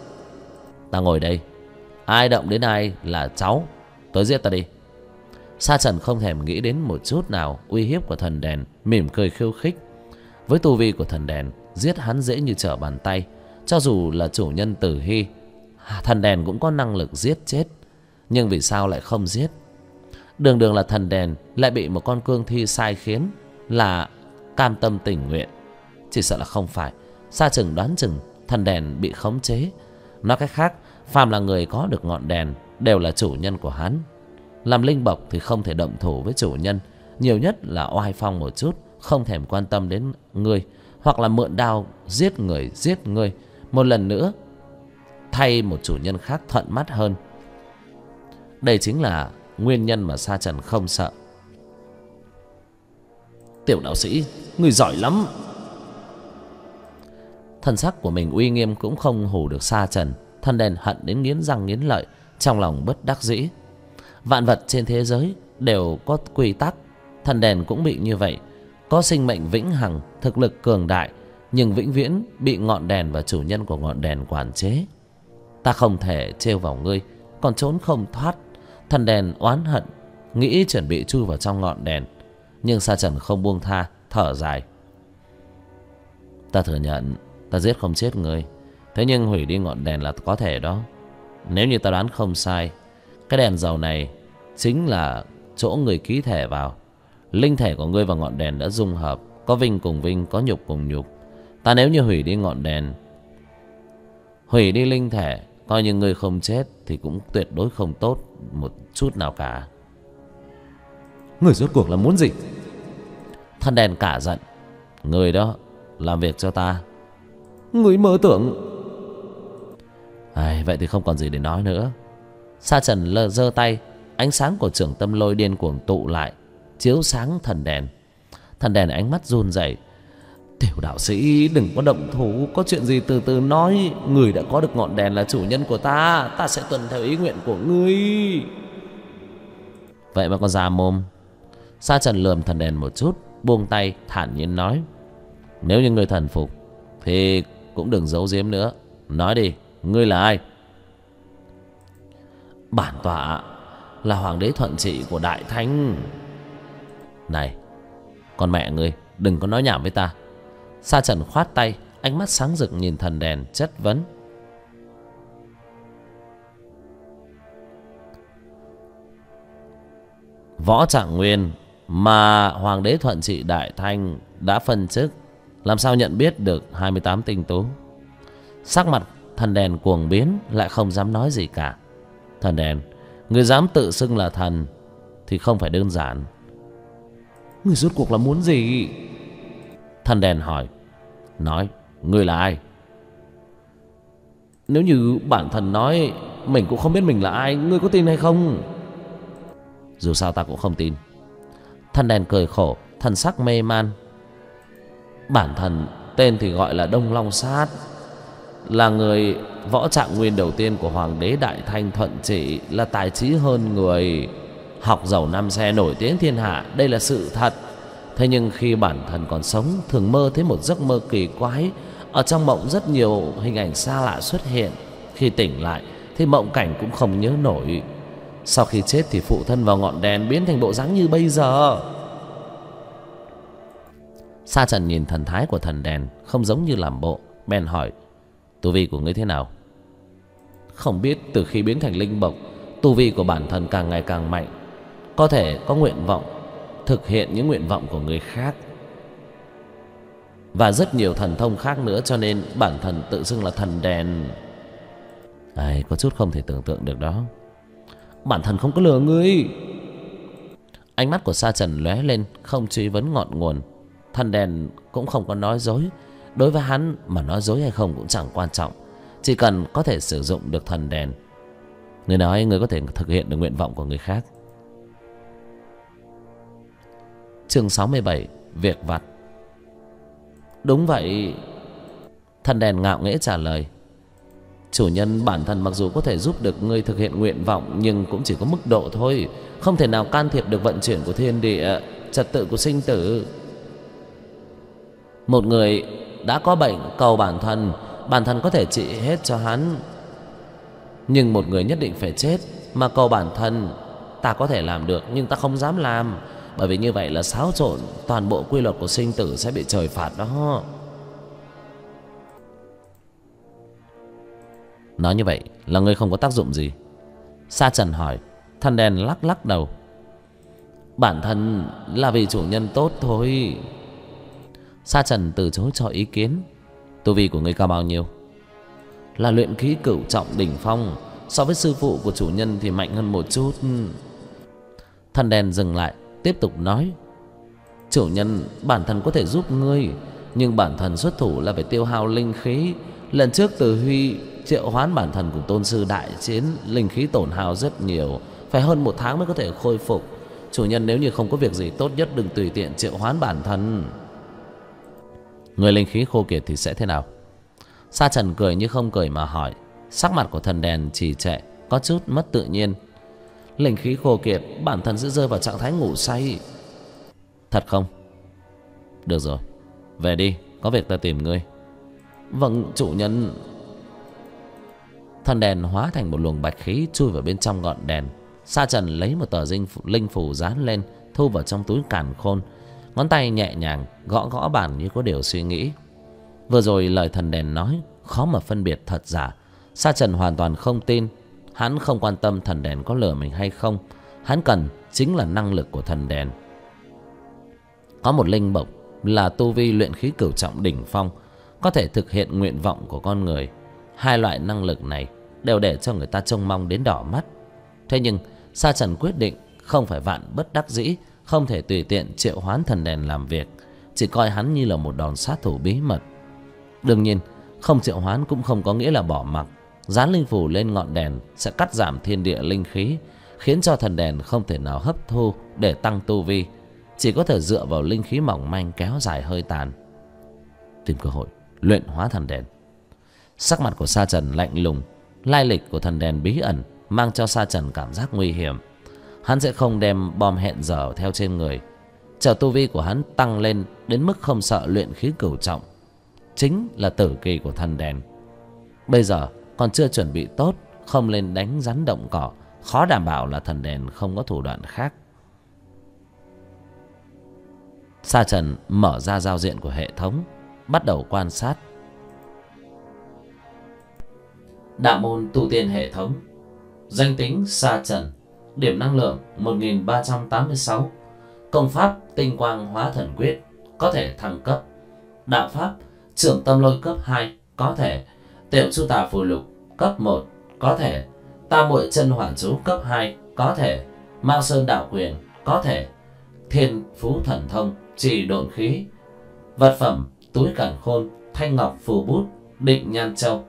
Ta ngồi đây, ai động đến ai là cháu. Tới giết ta đi. Sa Trần không thèm nghĩ đến một chút nào uy hiếp của thần đèn, mỉm cười khiêu khích. Với tu vi của thần đèn, giết hắn dễ như trở bàn tay. Cho dù là chủ nhân Tử Hy, thần đèn cũng có năng lực giết chết. Nhưng vì sao lại không giết? Đường đường là thần đèn, lại bị một con cương thi sai khiến, là cam tâm tình nguyện. Chỉ sợ là không phải. Sa Trần đoán chừng thần đèn bị khống chế. Nói cách khác, phàm là người có được ngọn đèn đều là chủ nhân của hắn. Làm linh bộc thì không thể động thủ với chủ nhân, nhiều nhất là oai phong một chút, không thèm quan tâm đến ngươi, hoặc là mượn đao giết người giết ngươi một lần nữa, thay một chủ nhân khác thuận mắt hơn. Đây chính là nguyên nhân mà Sa Trần không sợ. Tiểu đạo sĩ, ngươi giỏi lắm. Thân sắc của mình uy nghiêm cũng không hù được Sa Trần. Thần đèn hận đến nghiến răng nghiến lợi, trong lòng bất đắc dĩ. Vạn vật trên thế giới đều có quy tắc, thần đèn cũng bị như vậy. Có sinh mệnh vĩnh hằng, thực lực cường đại, nhưng vĩnh viễn bị ngọn đèn và chủ nhân của ngọn đèn quản chế. Ta không thể trêu vào ngươi, còn trốn không thoát. Thần đèn oán hận, nghĩ chuẩn bị chui vào trong ngọn đèn. Nhưng Sa Trần không buông tha, thở dài. Ta thừa nhận, ta giết không chết ngươi, thế nhưng hủy đi ngọn đèn là có thể đó. Nếu như ta đoán không sai, Cái đèn dầu này chính là chỗ người ký thể vào. Linh thể của ngươi và ngọn đèn đã dung hợp, có vinh cùng vinh, có nhục cùng nhục. Ta nếu như hủy đi ngọn đèn, hủy đi linh thể, coi như ngươi không chết thì cũng tuyệt đối không tốt một chút nào cả. Người rốt cuộc là muốn gì? Thân đèn cả giận. Người đó làm việc cho ta. Người mơ tưởng. Vậy thì không còn gì để nói nữa. Sa Trần giơ tay, ánh sáng của Trưởng Tâm Lôi điên cuồng tụ lại, chiếu sáng thần đèn. Thần đèn ánh mắt run rẩy. Tiểu đạo sĩ đừng có động thủ, có chuyện gì từ từ nói. Người đã có được ngọn đèn là chủ nhân của ta, ta sẽ tuân theo ý nguyện của ngươi. Vậy mà còn già mồm. Sa Trần lườm thần đèn một chút, buông tay thản nhiên nói: nếu như ngươi thần phục thì cũng đừng giấu giếm nữa. Nói đi, ngươi là ai? Bản tọa là Hoàng đế Thuận Trị của Đại Thanh. Này, con mẹ ngươi, đừng có nói nhảm với ta. Sa Trần khoát tay, ánh mắt sáng rực nhìn thần đèn chất vấn. Võ Trạng Nguyên mà Hoàng đế Thuận Trị Đại Thanh đã phân chức, làm sao nhận biết được 28 tinh tú? Sắc mặt thần đèn cuồng biến, lại không dám nói gì cả. Thần đèn, người dám tự xưng là thần thì không phải đơn giản. Người rốt cuộc là muốn gì? Thần đèn hỏi. Nói, ngươi là ai? Nếu như bản thân nói mình cũng không biết mình là ai, ngươi có tin hay không? Dù sao ta cũng không tin. Thần đèn cười khổ, thần sắc mê man. Bản thân tên thì gọi là Đông Long Sát, là người võ trạng nguyên đầu tiên của Hoàng đế Đại Thanh Thuận Trị, là tài trí hơn người, học giàu năm xe, nổi tiếng thiên hạ. Đây là sự thật. Thế nhưng khi bản thân còn sống, thường mơ thấy một giấc mơ kỳ quái. Ở trong mộng rất nhiều hình ảnh xa lạ xuất hiện. Khi tỉnh lại thì mộng cảnh cũng không nhớ nổi. Sau khi chết thì phụ thân vào ngọn đèn, biến thành bộ dáng như bây giờ. Sa Trần nhìn thần thái của thần đèn không giống như làm bộ, bèn hỏi: tu vi của ngươi thế nào? Không biết, từ khi biến thành linh bộc, tu vi của bản thân càng ngày càng mạnh, có thể có nguyện vọng thực hiện những nguyện vọng của người khác, và rất nhiều thần thông khác nữa, cho nên bản thân tự xưng là thần đèn. Có chút không thể tưởng tượng được đó. Bản thân không có lừa ngươi. Ánh mắt của Sa Trần lóe lên, không truy vấn ngọn nguồn. Thần đèn cũng không có nói dối. Đối với hắn mà nói dối hay không cũng chẳng quan trọng, chỉ cần có thể sử dụng được thần đèn. Người nói người có thể thực hiện được nguyện vọng của người khác. Chương 67: Việc vặt. Đúng vậy. Thần đèn ngạo nghễ trả lời: chủ nhân, bản thân mặc dù có thể giúp được ngươi thực hiện nguyện vọng, nhưng cũng chỉ có mức độ thôi, không thể nào can thiệp được vận chuyển của thiên địa, trật tự của sinh tử. Một người đã có bệnh cầu bản thân có thể trị hết cho hắn. Nhưng một người nhất định phải chết mà cầu bản thân, ta có thể làm được, nhưng ta không dám làm, bởi vì như vậy là xáo trộn toàn bộ quy luật của sinh tử, sẽ bị trời phạt đó. Nói như vậy là ngươi không có tác dụng gì? Sa Trần hỏi. Thần đèn lắc lắc đầu. Bản thân là vì chủ nhân tốt thôi. Sa Trần từ chối cho ý kiến. Tu vi của ngươi cao bao nhiêu? Là luyện khí cửu trọng đỉnh phong, so với sư phụ của chủ nhân thì mạnh hơn một chút. Thần đèn dừng lại, tiếp tục nói: chủ nhân, bản thân có thể giúp ngươi, nhưng bản thân xuất thủ là phải tiêu hao linh khí. Lần trước Từ Huy triệu hoán bản thân cùng tôn sư đại chiến, linh khí tổn hao rất nhiều, phải hơn 1 tháng mới có thể khôi phục. Chủ nhân nếu như không có việc gì, tốt nhất đừng tùy tiện triệu hoán bản thân. Người linh khí khô kiệt thì sẽ thế nào? Sa Trần cười như không cười mà hỏi. Sắc mặt của thần đèn trì trệ, có chút mất tự nhiên. Linh khí khô kiệt, bản thân sẽ rơi vào trạng thái ngủ say. Thật không? Được rồi, về đi, có việc ta tìm ngươi. Vâng, chủ nhân. Thần đèn hóa thành một luồng bạch khí chui vào bên trong ngọn đèn. Sa Trần lấy một tờ linh phù dán lên, thu vào trong túi càn khôn. Ngón tay nhẹ nhàng gõ gõ bàn như có điều suy nghĩ. Vừa rồi lời thần đèn nói khó mà phân biệt thật giả. Sa Trần hoàn toàn không tin. Hắn không quan tâm thần đèn có lừa mình hay không, hắn cần chính là năng lực của thần đèn. Có một linh bộc là tu vi luyện khí cửu trọng đỉnh phong, có thể thực hiện nguyện vọng của con người. Hai loại năng lực này đều để cho người ta trông mong đến đỏ mắt. Thế nhưng Sa Trần quyết định không phải vạn bất đắc dĩ, không thể tùy tiện triệu hoán thần đèn làm việc, chỉ coi hắn như là một đòn sát thủ bí mật. Đương nhiên không triệu hoán cũng không có nghĩa là bỏ mặc. Dán linh phù lên ngọn đèn sẽ cắt giảm thiên địa linh khí, khiến cho thần đèn không thể nào hấp thu để tăng tu vi, chỉ có thể dựa vào linh khí mỏng manh kéo dài hơi tàn. Tìm cơ hội luyện hóa thần đèn. Sắc mặt của Sa Trần lạnh lùng. Lai lịch của thần đèn bí ẩn mang cho Sa Trần cảm giác nguy hiểm. Hắn sẽ không đem bom hẹn giờ theo trên người. Chờ tu vi của hắn tăng lên đến mức không sợ luyện khí cửu trọng, chính là tử kỳ của thần đèn. Bây giờ còn chưa chuẩn bị tốt, không lên đánh rắn động cỏ, khó đảm bảo là thần đèn không có thủ đoạn khác. Sa Trần mở ra giao diện của hệ thống, bắt đầu quan sát. Đạo môn tu tiên hệ thống. Danh tính Sa Trần. Điểm năng lượng 1386. Công pháp tinh quang hóa thần quyết, có thể thăng cấp. Đạo pháp trưởng tâm lôi cấp 2, có thể. Tiểu chu tà phù lục cấp 1, có thể. Tam muội chân hỏa chú cấp 2, có thể. Mao sơn đạo quyền, có thể. Thiên phú thần thông chỉ độn khí. Vật phẩm túi càn khôn, thanh ngọc phù bút, định nhan châu.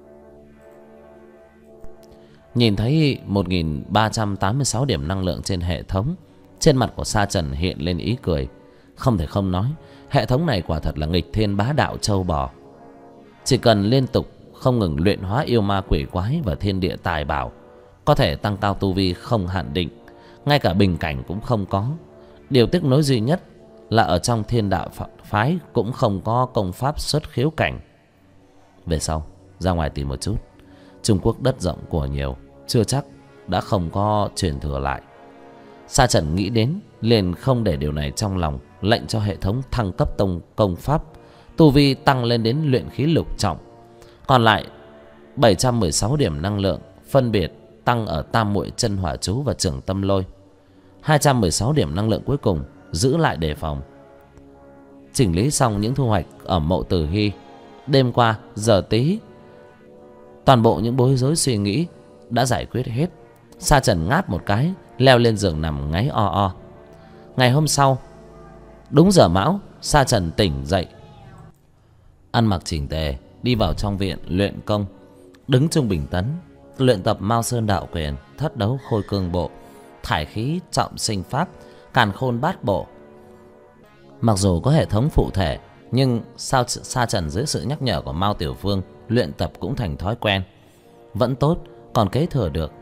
Nhìn thấy 1386 điểm năng lượng trên hệ thống, trên mặt của Sa Trần hiện lên ý cười. Không thể không nói, hệ thống này quả thật là nghịch thiên bá đạo châu bò. Chỉ cần liên tục không ngừng luyện hóa yêu ma quỷ quái và thiên địa tài bảo, có thể tăng cao tu vi không hạn định, ngay cả bình cảnh cũng không có. Điều tiếc nuối duy nhất là ở trong thiên đạo phái cũng không có công pháp xuất khiếu cảnh. Về sau ra ngoài tìm một chút. Trung Quốc đất rộng của nhiều, chưa chắc đã không có truyền thừa lại. Sa Trần nghĩ đến liền không để điều này trong lòng, lệnh cho hệ thống thăng cấp công pháp, tu vi tăng lên đến luyện khí lục trọng. Còn lại 716 điểm năng lượng phân biệt tăng ở tam muội chân hỏa chú và trưởng tâm lôi. 216 điểm năng lượng cuối cùng giữ lại đề phòng. Chỉnh lý xong những thu hoạch ở mộ Tử Hy, đêm qua giờ tí toàn bộ những bối rối suy nghĩ đã giải quyết hết. Sa Trần ngáp một cái, leo lên giường nằm ngáy o o. Ngày hôm sau đúng giờ mão, Sa Trần tỉnh dậy, ăn mặc chỉnh tề, đi vào trong viện luyện công. Đứng trung bình tấn, luyện tập Mao Sơn đạo quyền, thất đấu khôi cương bộ, thải khí trọng sinh pháp, càn khôn bát bộ. Mặc dù có hệ thống phụ thể, nhưng Sa Trần dưới sự nhắc nhở của Mao Tiểu Phương, luyện tập cũng thành thói quen. Vẫn tốt, còn kế thừa được.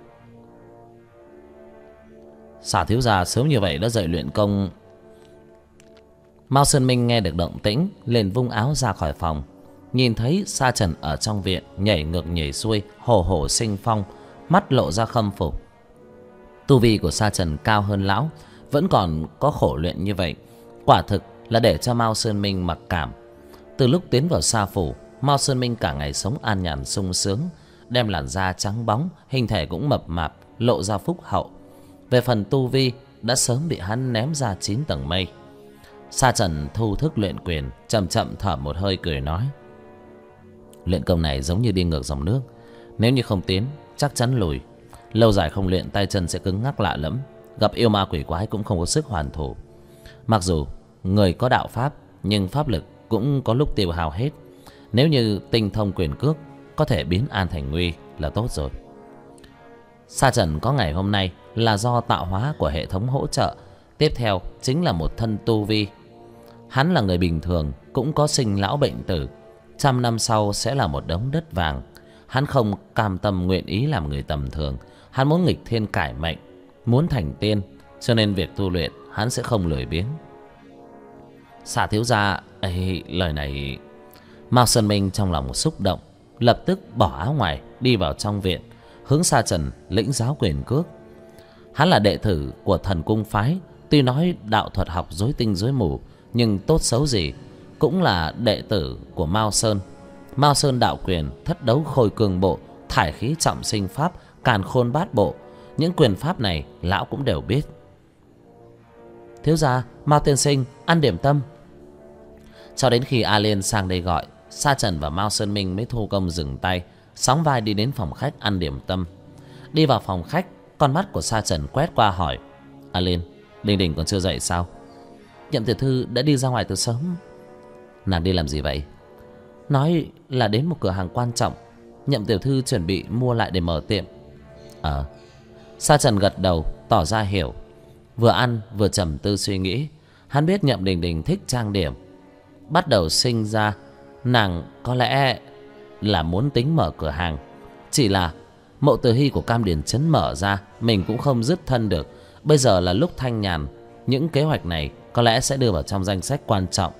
Xả thiếu gia sớm như vậy đã dậy luyện công. Mao Sơn Minh nghe được động tĩnh, liền vung áo ra khỏi phòng. Nhìn thấy Sa Trần ở trong viện, nhảy ngược nhảy xuôi, hổ hổ sinh phong, mắt lộ ra khâm phục. Tu vi của Sa Trần cao hơn lão, vẫn còn có khổ luyện như vậy, quả thực là để cho Mao Sơn Minh mặc cảm. Từ lúc tiến vào Sa Phủ, Mao Sơn Minh cả ngày sống an nhàn sung sướng, đem làn da trắng bóng, hình thể cũng mập mạp, lộ ra phúc hậu. Về phần tu vi, đã sớm bị hắn ném ra 9 tầng mây. Sa Trần thu thức luyện quyền, chậm chậm thở một hơi cười nói: luyện công này giống như đi ngược dòng nước, nếu như không tiến chắc chắn lùi. Lâu dài không luyện, tay chân sẽ cứng ngắc lạ lẫm, gặp yêu ma quỷ quái cũng không có sức hoàn thủ. Mặc dù người có đạo pháp, nhưng pháp lực cũng có lúc tiêu hao hết. Nếu như tinh thông quyền cước, có thể biến an thành nguy là tốt rồi. Sa Trần có ngày hôm nay là do tạo hóa của hệ thống hỗ trợ. Tiếp theo chính là một thân tu vi. Hắn là người bình thường, cũng có sinh lão bệnh tử, 100 năm sau sẽ là một đống đất vàng. Hắn không cam tâm nguyện ý làm người tầm thường. Hắn muốn nghịch thiên cải mệnh, muốn thành tiên, cho nên việc tu luyện hắn sẽ không lười biếng. Xả thiếu gia ấy, lời này... Mao Sơn Minh trong lòng một xúc động, lập tức bỏ áo ngoài đi vào trong viện, hướng Sa Trần lĩnh giáo quyền cước. Hắn là đệ tử của Thần Cung phái, tuy nói đạo thuật học rối tinh rối mù, nhưng tốt xấu gì cũng là đệ tử của Mao Sơn. Mao Sơn đạo quyền, thất đấu khôi cương bộ, thải khí trọng sinh pháp, càn khôn bát bộ. Những quyền pháp này lão cũng đều biết. Thiếu gia, Mao tiên sinh, ăn điểm tâm. Cho đến khi A Liên sang đây gọi, Sa Trần và Mao Sơn Minh mới thu công dừng tay, sóng vai đi đến phòng khách ăn điểm tâm. Đi vào phòng khách, con mắt của Sa Trần quét qua hỏi: A Liên, Đình Đình còn chưa dậy sao? Nhậm tiểu thư đã đi ra ngoài từ sớm. Nàng đi làm gì vậy? Nói là đến một cửa hàng quan trọng, Nhậm tiểu thư chuẩn bị mua lại để mở tiệm. Sa Trần gật đầu tỏ ra hiểu. Vừa ăn vừa trầm tư suy nghĩ. Hắn biết Nhậm Đình Đình thích trang điểm. Bắt đầu sinh ra nàng có lẽ là muốn tính mở cửa hàng. Chỉ là Mộ Từ Hy của Cam Điền Trấn mở ra, mình cũng không dứt thân được. Bây giờ là lúc thanh nhàn, những kế hoạch này có lẽ sẽ đưa vào trong danh sách quan trọng.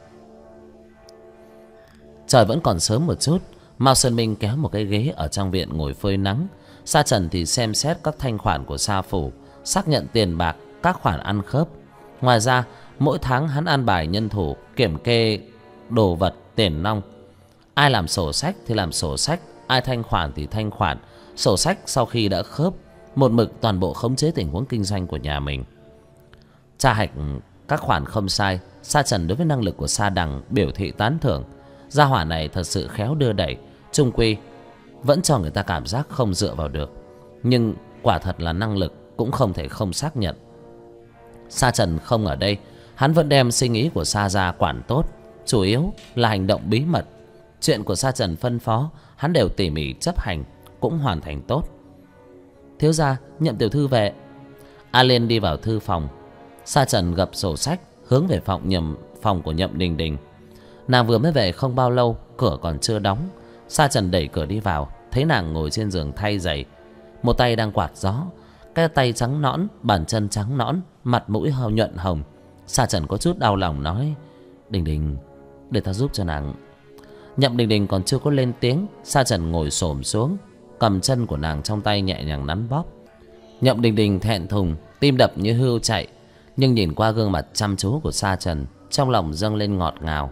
Trời vẫn còn sớm một chút. Mao Sơn Minh kéo một cái ghế ở trong viện ngồi phơi nắng. Sa Trần thì xem xét các thanh khoản của Sa phủ, xác nhận tiền bạc, các khoản ăn khớp. Ngoài ra mỗi tháng hắn an bài nhân thủ kiểm kê đồ vật tiền nong. Ai làm sổ sách thì làm sổ sách, ai thanh khoản thì thanh khoản. Sổ sách sau khi đã khớp, một mực toàn bộ khống chế tình huống kinh doanh của nhà mình. Tra hạch các khoản không sai, Sa Trần đối với năng lực của Sa Đằng biểu thị tán thưởng. Gia hỏa này thật sự khéo đưa đẩy, chung quy vẫn cho người ta cảm giác không dựa vào được. Nhưng quả thật là năng lực cũng không thể không xác nhận. Sa Trần không ở đây, hắn vẫn đem suy nghĩ của Sa gia quản tốt, chủ yếu là hành động bí mật. Chuyện của Sa Trần phân phó, hắn đều tỉ mỉ chấp hành, cũng hoàn thành tốt. Thiếu gia, Nhậm tiểu thư về. A Liên đi vào thư phòng. Sa Trần gập sổ sách hướng về phòng của Nhậm Đình Đình. Nàng vừa mới về không bao lâu, cửa còn chưa đóng. Sa Trần đẩy cửa đi vào, thấy nàng ngồi trên giường thay giày, một tay đang quạt gió, cái tay trắng nõn, bàn chân trắng nõn, mặt mũi hơi nhuận hồng. Sa Trần có chút đau lòng nói: Đình Đình, để ta giúp cho nàng. Nhậm Đình Đình còn chưa có lên tiếng, Sa Trần ngồi xổm xuống, cầm chân của nàng trong tay nhẹ nhàng nắn bóp. Nhậm Đình Đình thẹn thùng, tim đập như hươu chạy, nhưng nhìn qua gương mặt chăm chú của Sa Trần, trong lòng dâng lên ngọt ngào.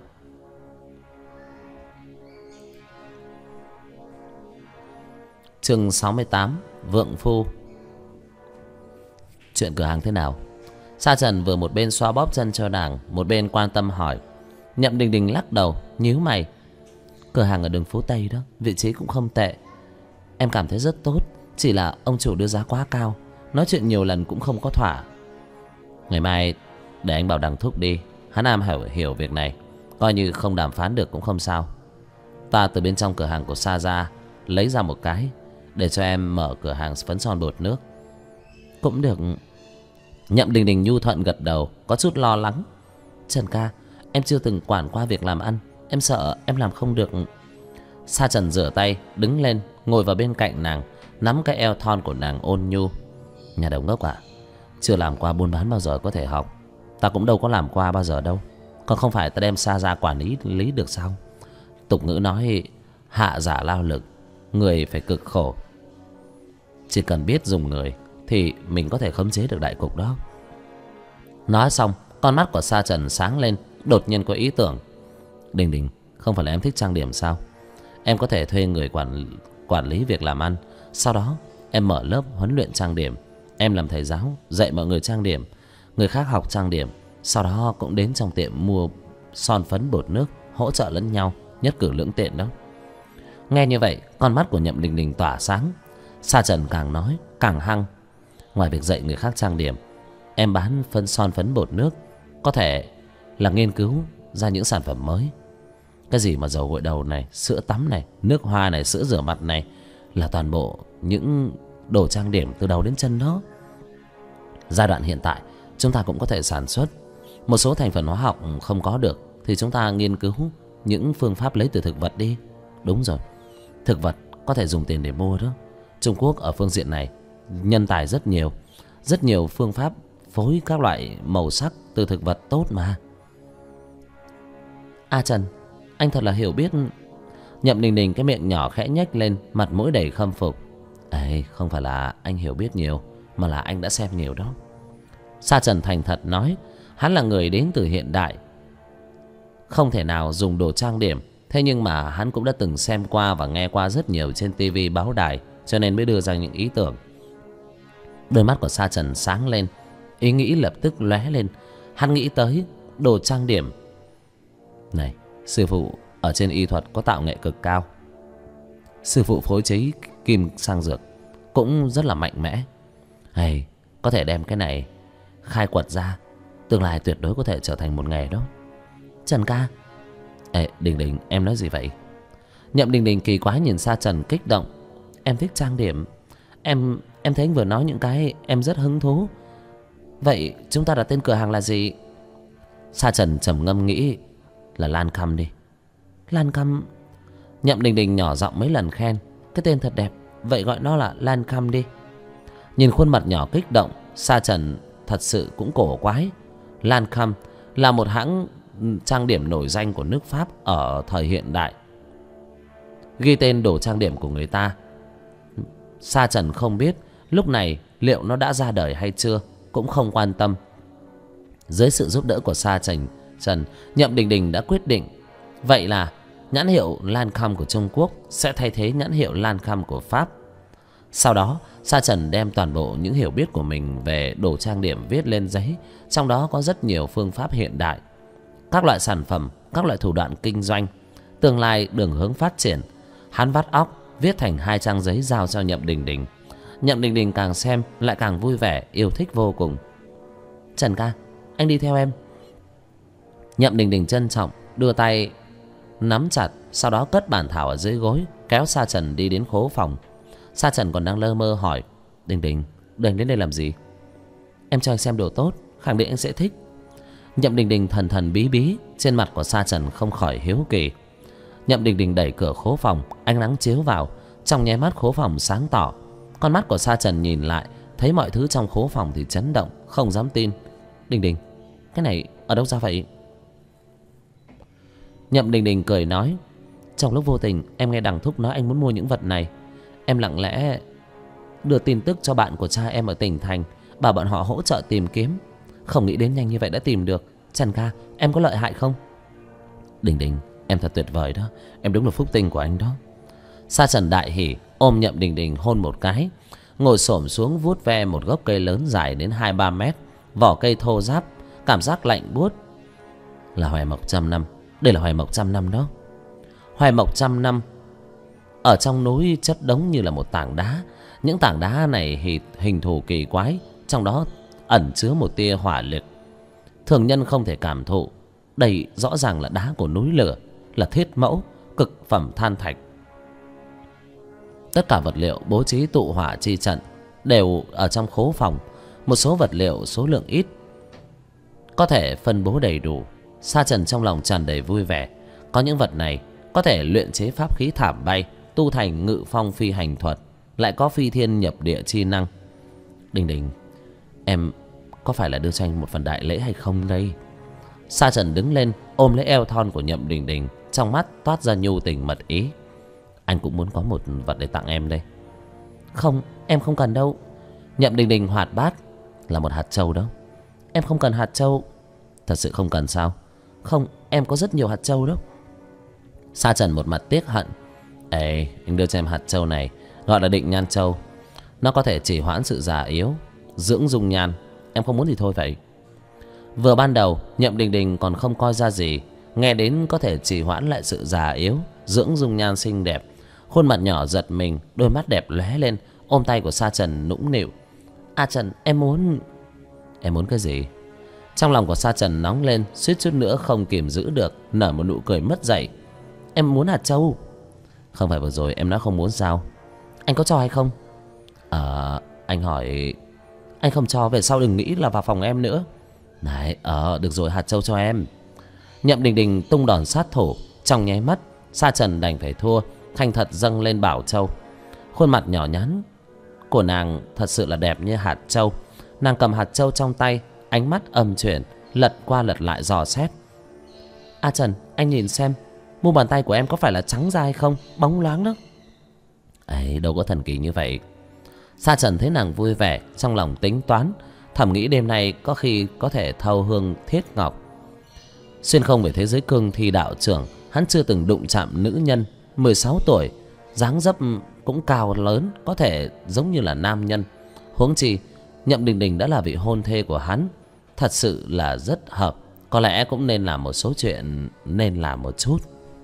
Chương 68: Vượng Phu. Chuyện cửa hàng thế nào? Sa Trần vừa một bên xoa bóp chân cho nàng, một bên quan tâm hỏi. Nhậm Đình Đình lắc đầu, nhíu mày. Cửa hàng ở đường phố Tây đó, vị trí cũng không tệ, em cảm thấy rất tốt. Chỉ là ông chủ đưa giá quá cao, nói chuyện nhiều lần cũng không có thỏa. Ngày mai để anh bảo Đằng Thúc đi, hắn am hiểu việc này, coi như không đàm phán được cũng không sao. Ta từ bên trong cửa hàng của Sa gia lấy ra một cái, để cho em mở cửa hàng phấn son bột nước. Cũng được. Nhậm Đình Đình nhu thuận gật đầu, có chút lo lắng. Trần ca, em chưa từng quản qua việc làm ăn, em sợ em làm không được. Sa Trần rửa tay, đứng lên, ngồi vào bên cạnh nàng, nắm cái eo thon của nàng ôn nhu. Nhà đầu ngốc à, chưa làm qua buôn bán bao giờ có thể học. Ta cũng đâu có làm qua bao giờ đâu. Còn không phải ta đem Sa ra quản lý được sao? Tục ngữ nói hạ giả lao lực, người phải cực khổ. Chỉ cần biết dùng người thì mình có thể khống chế được đại cục đó. Nói xong, con mắt của Sa Trần sáng lên, đột nhiên có ý tưởng. Đình Đình, không phải là em thích trang điểm sao? Em có thể thuê người quản lý việc làm ăn. Sau đó em mở lớp huấn luyện trang điểm. Em làm thầy giáo, dạy mọi người trang điểm, người khác học trang điểm. Sau đó cũng đến trong tiệm mua son phấn bột nước, hỗ trợ lẫn nhau, nhất cử lưỡng tiện đó. Nghe như vậy, con mắt của Nhậm Đình Đình tỏa sáng. Sa Trần càng nói càng hăng. Ngoài việc dạy người khác trang điểm, em bán son phấn bột nước, có thể là nghiên cứu ra những sản phẩm mới. Cái gì mà dầu gội đầu này, sữa tắm này, nước hoa này, sữa rửa mặt này, là toàn bộ những đồ trang điểm từ đầu đến chân đó. Giai đoạn hiện tại, chúng ta cũng có thể sản xuất. Một số thành phần hóa học không có được thì chúng ta nghiên cứu những phương pháp lấy từ thực vật đi. Đúng rồi, thực vật có thể dùng tiền để mua đó. Trung Quốc ở phương diện này nhân tài rất nhiều. Rất nhiều phương pháp phối các loại màu sắc từ thực vật tốt mà. A Trần, anh thật là hiểu biết. Nhậm Đình Đình cái miệng nhỏ khẽ nhếch lên, mặt mũi đầy khâm phục. Ê, không phải là anh hiểu biết nhiều, mà là anh đã xem nhiều đó. Sa Trần thành thật nói. Hắn là người đến từ hiện đại, không thể nào dùng đồ trang điểm. Thế nhưng mà hắn cũng đã từng xem qua và nghe qua rất nhiều trên tivi báo đài, cho nên mới đưa ra những ý tưởng. Đôi mắt của Sa Trần sáng lên, ý nghĩ lập tức lóe lên. Hắn nghĩ tới đồ trang điểm. Này, sư phụ ở trên y thuật có tạo nghệ cực cao. Sư phụ phối chế kim sang dược cũng rất là mạnh mẽ. Hay có thể đem cái này khai quật ra, tương lai tuyệt đối có thể trở thành một nghề đó. Trần ca. Ê, Đình Đình, em nói gì vậy? Nhậm Đình Đình kỳ quái nhìn Sa Trần kích động. Em thích trang điểm. Em thấy anh vừa nói những cái em rất hứng thú. Vậy chúng ta đặt tên cửa hàng là gì? Sa Trần trầm ngâm nghĩ. Là Lan Khăm đi. Lan Khăm. Nhậm Đình Đình nhỏ giọng mấy lần khen. Cái tên thật đẹp. Vậy gọi nó là Lan Khăm đi. Nhìn khuôn mặt nhỏ kích động, Sa Trần thật sự cũng cổ quái. Lan Khăm là một hãng trang điểm nổi danh của nước Pháp ở thời hiện đại. Ghi tên đồ trang điểm của người ta. Sa Trần không biết lúc này liệu nó đã ra đời hay chưa, cũng không quan tâm. Dưới sự giúp đỡ của Sa Trần, Nhậm Đình Đình đã quyết định. Vậy là nhãn hiệu Lan Khăm của Trung Quốc sẽ thay thế nhãn hiệu Lan Khăm của Pháp. Sau đó Sa Trần đem toàn bộ những hiểu biết của mình về đồ trang điểm viết lên giấy. Trong đó có rất nhiều phương pháp hiện đại, các loại sản phẩm, các loại thủ đoạn kinh doanh, tương lai đường hướng phát triển. Hắn vắt óc viết thành 2 trang giấy giao cho Nhậm Đình Đình. Nhậm Đình Đình càng xem lại càng vui vẻ, yêu thích vô cùng. Trần ca, anh đi theo em. Nhậm Đình Đình trân trọng đưa tay nắm chặt, sau đó cất bản thảo ở dưới gối, kéo Sa Trần đi đến khố phòng. Sa Trần còn đang lơ mơ hỏi. Đình Đình, đưa anh đến đây làm gì? Em cho anh xem đồ tốt, khẳng định anh sẽ thích. Nhậm Đình Đình thần thần bí bí, trên mặt của Sa Trần không khỏi hiếu kỳ. Nhậm Đình Đình đẩy cửa khố phòng, ánh nắng chiếu vào, trong nháy mắt khố phòng sáng tỏ. Con mắt của Sa Trần nhìn lại, thấy mọi thứ trong khố phòng thì chấn động, không dám tin. Đình Đình, cái này ở đâu ra vậy? Nhậm Đình Đình cười nói. Trong lúc vô tình em nghe đằng thúc nói anh muốn mua những vật này. Em lặng lẽ đưa tin tức cho bạn của cha em ở tỉnh thành, bảo bọn họ hỗ trợ tìm kiếm. Không nghĩ đến nhanh như vậy đã tìm được. Trần ca, em có lợi hại không? Đình Đình, em thật tuyệt vời đó. Em đúng là phúc tinh của anh đó. Sa Trần đại hỉ, ôm Nhậm Đình Đình hôn một cái, ngồi xổm xuống vuốt ve một gốc cây lớn dài đến 2-3 mét. Vỏ cây thô ráp, cảm giác lạnh buốt. Là hoài mộc 100 năm. Đây là hoài mộc 100 năm đó. Hoài mộc 100 năm ở trong núi chất đống như là một tảng đá. Những tảng đá này hình thù kỳ quái, trong đó ẩn chứa một tia hỏa lực thường nhân không thể cảm thụ. Đây rõ ràng là đá của núi lửa, là thiết mẫu, cực phẩm than thạch. Tất cả vật liệu bố trí tụ hỏa chi trận đều ở trong khố phòng. Một số vật liệu số lượng ít, có thể phân bố đầy đủ. Sa Trần trong lòng tràn đầy vui vẻ. Có những vật này có thể luyện chế pháp khí thảm bay, tu thành ngự phong phi hành thuật, lại có phi thiên nhập địa chi năng. Đình Đình, em có phải là đưa cho anh một phần đại lễ hay không đây? Sa Trần đứng lên ôm lấy eo thon của Nhậm Đình Đình, trong mắt toát ra nhu tình mật ý. Anh cũng muốn có một vật để tặng em đây. Không, em không cần đâu. Nhậm Đình Đình hoạt bát. Là một hạt châu đó. Em không cần hạt châu. Thật sự không cần sao? Không, em có rất nhiều hạt châu đó. Sa Trần một mặt tiếc hận. Ê, anh đưa cho em hạt châu này, gọi là định nhan châu. Nó có thể chỉ hoãn sự già yếu, dưỡng dung nhan. Em không muốn thì thôi vậy. Vừa ban đầu Nhậm Đình Đình còn không coi ra gì, nghe đến có thể chỉ hoãn lại sự già yếu, dưỡng dung nhan xinh đẹp, khuôn mặt nhỏ giật mình, đôi mắt đẹp lóe lên, ôm tay của Sa Trần nũng nịu. À Trần, em muốn... Em muốn cái gì? Trong lòng của Sa Trần nóng lên, suýt chút nữa không kìm giữ được, nở một nụ cười mất dạy. Em muốn hạt châu. Không phải vừa rồi em đã không muốn sao? Anh có cho hay không? Anh hỏi. Anh không cho, về sau đừng nghĩ là vào phòng em nữa. Này, được rồi, hạt châu cho em. Nhậm Đình Đình tung đòn sát thủ. Trong nháy mắt Sa Trần đành phải thua, thành thật dâng lên bảo châu. Khuôn mặt nhỏ nhắn của nàng thật sự là đẹp như hạt châu. Nàng cầm hạt châu trong tay, ánh mắt âm chuyển, lật qua lật lại dò xét. A Trần, anh nhìn xem, mu bàn tay của em có phải là trắng da hay không? Bóng loáng đó. Ấy, đâu có thần kỳ như vậy. Sa Trần thấy nàng vui vẻ, trong lòng tính toán, thầm nghĩ đêm nay có khi có thể thâu hương thiết ngọc. Xuyên không về thế giới cương thi đạo trưởng, hắn chưa từng đụng chạm nữ nhân. 16 tuổi, dáng dấp cũng cao lớn, có thể giống như là nam nhân. Huống chi Nhậm Đình Đình đã là vị hôn thê của hắn, thật sự là rất hợp. Có lẽ cũng nên làm một số chuyện nên làm một chút.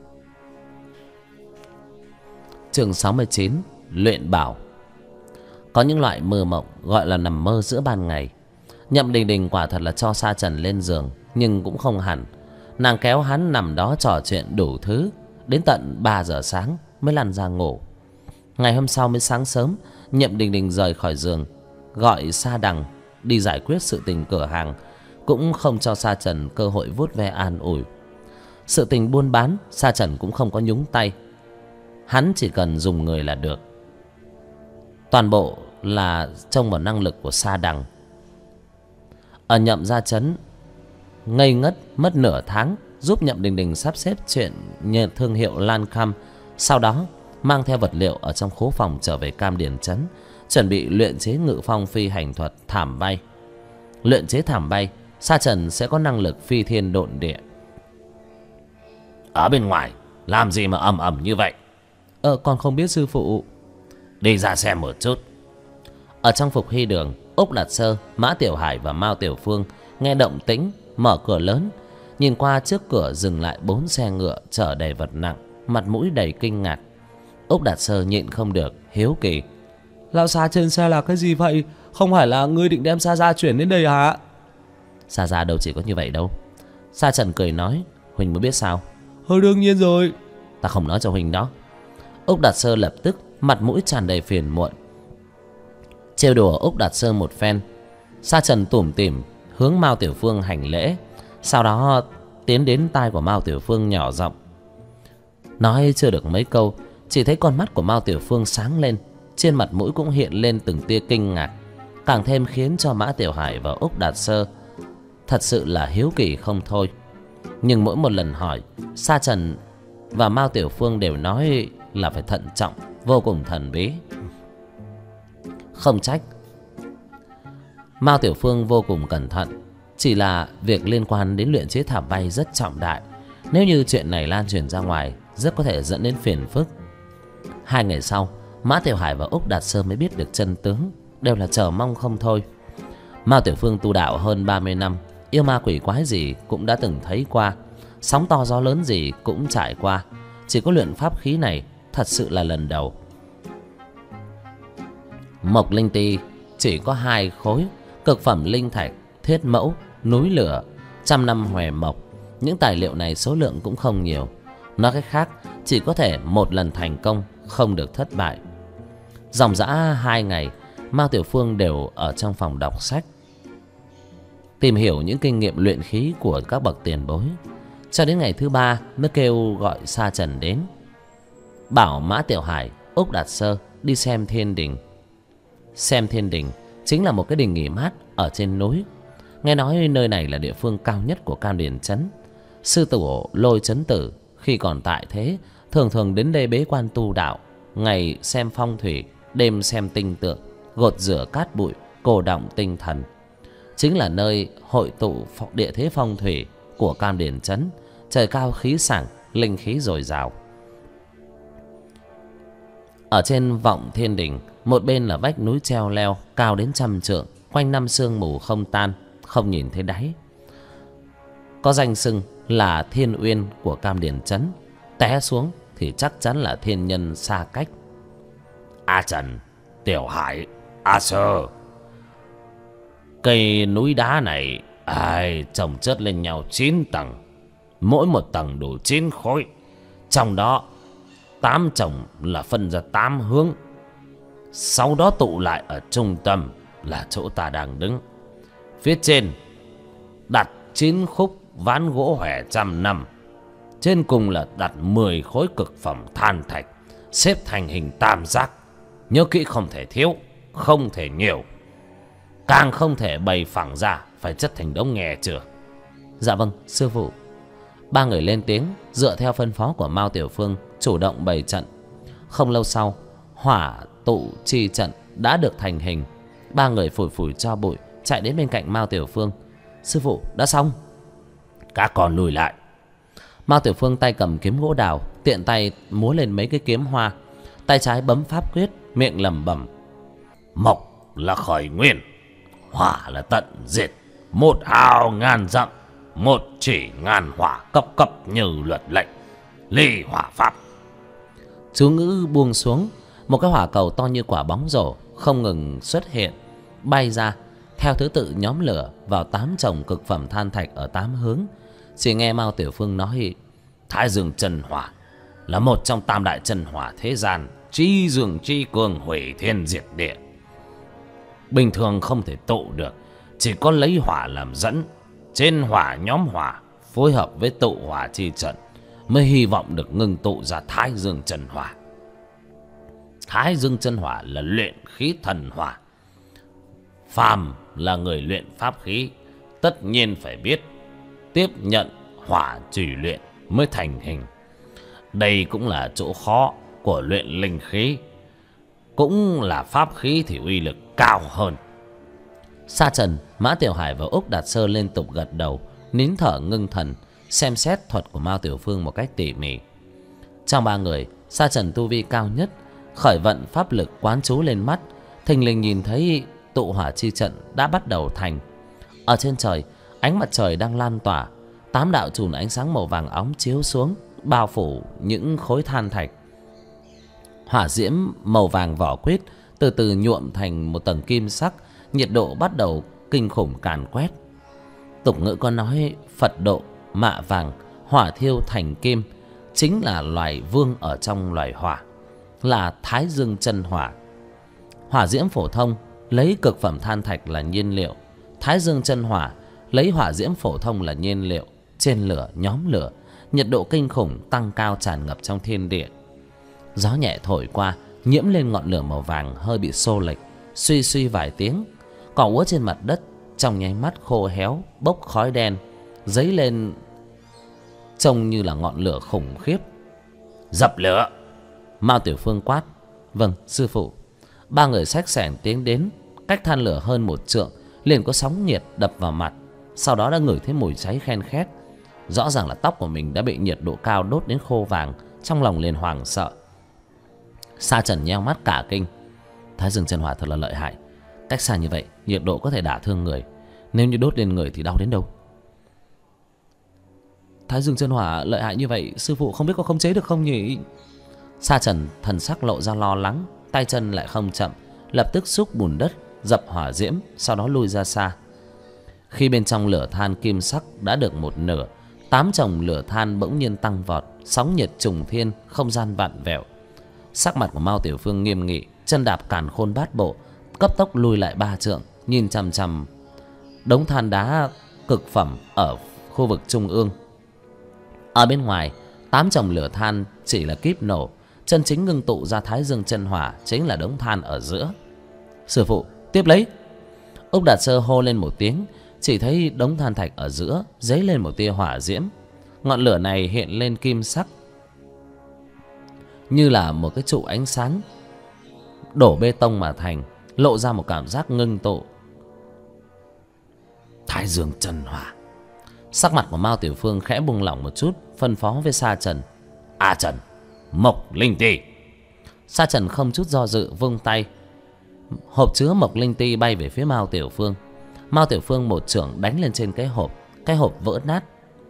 Chương 69: Luyện bảo. Có những loại mơ mộng gọi là nằm mơ giữa ban ngày. Nhậm Đình Đình quả thật là cho Sa Trần lên giường, nhưng cũng không hẳn. Nàng kéo hắn nằm đó trò chuyện đủ thứ, đến tận 3 giờ sáng mới lăn ra ngủ. Ngày hôm sau mới sáng sớm, Nhậm Đình Đình rời khỏi giường, gọi Sa Đằng đi giải quyết sự tình cửa hàng, cũng không cho Sa Trần cơ hội vuốt ve an ủi. Sự tình buôn bán, Sa Trần cũng không có nhúng tay. Hắn chỉ cần dùng người là được. Toàn bộ là trông vào năng lực của Sa Đằng. Ở Nhậm gia trấn ngây ngất mất nửa tháng, giúp Nhậm Đình Đình sắp xếp chuyện nhờ thương hiệu Lan Kham. Sau đó mang theo vật liệu ở trong khố phòng trở về Cam Điền trấn, chuẩn bị luyện chế ngự phong phi hành thuật thảm bay. Luyện chế thảm bay, Sa Trần sẽ có năng lực phi thiên độn địa. Ở bên ngoài làm gì mà ầm ầm như vậy? Con không biết sư phụ. Đi ra xem một chút. Ở trong Phục Hy Đường, Úc Đạt Sơ, Mã Tiểu Hải và Mao Tiểu Phương nghe động tĩnh, mở cửa lớn, nhìn qua trước cửa dừng lại 4 xe ngựa chở đầy vật nặng, mặt mũi đầy kinh ngạc. Úc Đạt Sơ nhịn không được, hiếu kỳ: lão Sa trên xe là cái gì vậy? Không phải là ngươi định đem Sa Gia chuyển đến đây hả? Sa Gia đâu chỉ có như vậy đâu. Sa Trần cười nói: Huỳnh mới biết sao? Đương nhiên rồi. Ta không nói cho Huỳnh đó. Úc Đạt Sơ lập tức mặt mũi tràn đầy phiền muộn. Trêu đùa Úc Đạt Sơ một phen, Sa Trần tủm tỉm hướng Mao Tiểu Phương hành lễ, sau đó tiến đến tai của Mao Tiểu Phương nhỏ giọng. Nói chưa được mấy câu, chỉ thấy con mắt của Mao Tiểu Phương sáng lên, trên mặt mũi cũng hiện lên từng tia kinh ngạc, càng thêm khiến cho Mã Tiểu Hải và Úc Đạt Sơ thật sự là hiếu kỳ không thôi. Nhưng mỗi một lần hỏi, Sa Trần và Mao Tiểu Phương đều nói là phải thận trọng, vô cùng thần bí. Không trách Mao Tiểu Phương vô cùng cẩn thận, chỉ là việc liên quan đến luyện chế thảm bay rất trọng đại. Nếu như chuyện này lan truyền ra ngoài, rất có thể dẫn đến phiền phức. 2 ngày sau, Mã Tiểu Hải và Úc Đạt Sơ mới biết được chân tướng, đều là chờ mong không thôi. Mao Tiểu Phương tu đạo hơn 30 năm, yêu ma quỷ quái gì cũng đã từng thấy qua, sóng to gió lớn gì cũng trải qua, chỉ có luyện pháp khí này thật sự là lần đầu. Mộc linh ti chỉ có 2 khối, cực phẩm linh thạch, thiết mẫu, núi lửa, 100 năm hòe mộc. Những tài liệu này số lượng cũng không nhiều, nói cách khác chỉ có thể một lần thành công, không được thất bại. Dòng dã 2 ngày, Mao Tiểu Phương đều ở trong phòng đọc sách, tìm hiểu những kinh nghiệm luyện khí của các bậc tiền bối. Cho đến ngày thứ 3 mới kêu gọi Sa Trần đến, bảo Mã Tiểu Hải, Úc Đạt Sơ đi xem thiên đình. Xem thiên đình chính là một cái đình nghỉ mát ở trên núi. Nghe nói nơi này là địa phương cao nhất của Cam Điền trấn. Sư tổ Lôi Chấn Tử khi còn tại thế thường thường đến đây bế quan tu đạo, ngày xem phong thủy, đêm xem tinh tượng, gột rửa cát bụi, cổ động tinh thần. Chính là nơi hội tụ địa thế phong thủy của Cam Điền trấn, trời cao khí sảng, linh khí dồi dào. Ở trên vọng thiên đình, một bên là vách núi treo leo cao đến 100 trượng, quanh năm sương mù không tan, không nhìn thấy đáy. Có danh xưng là Thiên Uyên của Cam Điền trấn, té xuống thì chắc chắn là thiên nhân xa cách. A Trần, Tiểu Hải, A Sơ, cây núi đá này chồng chất lên nhau 9 tầng, mỗi một tầng đủ 9 khối, trong đó 8 chồng là phân ra 8 hướng, sau đó tụ lại ở trung tâm là chỗ ta đang đứng. Phía trên đặt 9 khúc ván gỗ hòe 100 năm, trên cùng là đặt 10 khối cực phẩm than thạch, xếp thành hình tam giác. Nhớ kỹ, không thể thiếu, không thể nhiều, càng không thể bày phẳng ra, phải chất thành đống, nghe chưa? Dạ vâng, sư phụ. 3 người lên tiếng, dựa theo phân phó của Mao Tiểu Phương, chủ động bày trận. Không lâu sau, hỏa tụ chi trận đã được thành hình. 3 người phủi phủi tro bụi, chạy đến bên cạnh Mao Tiểu Phương. Sư phụ, đã xong. Các con lùi lại. Mao Tiểu Phương tay cầm kiếm gỗ đào, tiện tay múa lên mấy cái kiếm hoa. tay trái bấm pháp quyết, miệng lẩm bẩm: Mộc là khởi nguyên, hỏa là tận diệt, một hào ngàn dặm, một chỉ ngàn hỏa, cấp cấp như luật lệnh, ly hỏa pháp. Chú ngữ buông xuống, một cái hỏa cầu to như quả bóng rổ không ngừng xuất hiện, bay ra theo thứ tự nhóm lửa vào 8 chồng cực phẩm than thạch ở 8 hướng. Chỉ nghe Mao Tiểu Phương nói: Thái Dương chân hỏa là một trong tam đại chân hỏa thế gian, chi dương chi cường, hủy thiên diệt địa. Bình thường không thể tụ được, chỉ có lấy hỏa làm dẫn, trên hỏa nhóm hỏa phối hợp với tụ hỏa chi trận mới hy vọng được ngưng tụ ra Thái Dương chân hỏa. Thái Dương chân hỏa là luyện khí thần hỏa. Phàm là người luyện pháp khí, tất nhiên phải biết tiếp nhận hỏa trì luyện mới thành hình. Đây cũng là chỗ khó của luyện linh khí, cũng là pháp khí thì uy lực cao hơn. Sa Trần, Mã Tiểu Hải và Úc Đạt Sơ liên tục gật đầu, nín thở ngưng thần, xem xét thuật của Mao Tiểu Phương một cách tỉ mỉ. Trong 3 người, Sa Trần tu vi cao nhất, khởi vận pháp lực quán chú lên mắt, thình lình nhìn thấy tụ hỏa chi trận đã bắt đầu thành. Ở trên trời, ánh mặt trời đang lan tỏa, 8 đạo chùm ánh sáng màu vàng óng chiếu xuống, bao phủ những khối than thạch. Hỏa diễm màu vàng vỏ quýt từ từ nhuộm thành một tầng kim sắc, nhiệt độ bắt đầu kinh khủng càn quét. Tục ngữ có nói Phật độ mạ vàng, hỏa thiêu thành kim, chính là loài vương ở trong loài hỏa, là Thái Dương chân hỏa. Hỏa diễm phổ thông lấy cực phẩm than thạch là nhiên liệu, Thái Dương chân hỏa lấy hỏa diễm phổ thông là nhiên liệu. Trên lửa nhóm lửa, nhiệt độ kinh khủng tăng cao tràn ngập trong thiên địa. Gió nhẹ thổi qua, nhiễm lên ngọn lửa màu vàng hơi bị xô lệch, suy suy vài tiếng. Cỏ úa trên mặt đất trong nháy mắt khô héo, bốc khói đen dấy lên, trông như là ngọn lửa khủng khiếp. Dập lửa! Mao Tiểu Phương quát. Vâng sư phụ. 3 người xách xẻng tiến đến, cách than lửa hơn 1 trượng, liền có sóng nhiệt đập vào mặt. Sau đó đã ngửi thấy mùi cháy khen khét. Rõ ràng là tóc của mình đã bị nhiệt độ cao đốt đến khô vàng, trong lòng liền hoảng sợ. Sa Trần nheo mắt cả kinh. Thái Dương chân hỏa thật là lợi hại, cách xa như vậy nhiệt độ có thể đả thương người, nếu như đốt lên người thì đau đến đâu. Thái Dương chân hỏa lợi hại như vậy, sư phụ không biết có khống chế được không nhỉ? Sa Trần thần sắc lộ ra lo lắng, tay chân lại không chậm, lập tức xúc bùn đất dập hỏa diễm, sau đó lui ra xa. Khi bên trong lửa than kim sắc đã được một nửa, 8 chồng lửa than bỗng nhiên tăng vọt, sóng nhiệt trùng thiên, không gian vặn vẹo. Sắc mặt của Mao Tiểu Phương nghiêm nghị, chân đạp càn khôn bát bộ, cấp tốc lùi lại 3 trượng, nhìn chằm chằm đống than đá cực phẩm ở khu vực trung ương. Ở bên ngoài, 8 chồng lửa than chỉ là kíp nổ, chân chính ngưng tụ ra Thái Dương chân hỏa chính là đống than ở giữa. Sư phụ, tiếp lấy! Úc Đạt Sơ hô lên một tiếng, chỉ thấy đống than thạch ở giữa dấy lên một tia hỏa diễm. Ngọn lửa này hiện lên kim sắc, như là một cái trụ ánh sáng đổ bê tông mà thành, lộ ra một cảm giác ngưng tụ. Thái Dương chân hỏa. Sắc mặt của Mao Tiểu Phương khẽ buông lỏng một chút, phân phó với Sa Trần. A Trần, Mộc Linh Ti. Sa Trần không chút do dự vung tay, hộp chứa Mộc Linh Ti bay về phía Mao Tiểu Phương. Mao Tiểu Phương một chưởng đánh lên trên cái hộp vỡ nát.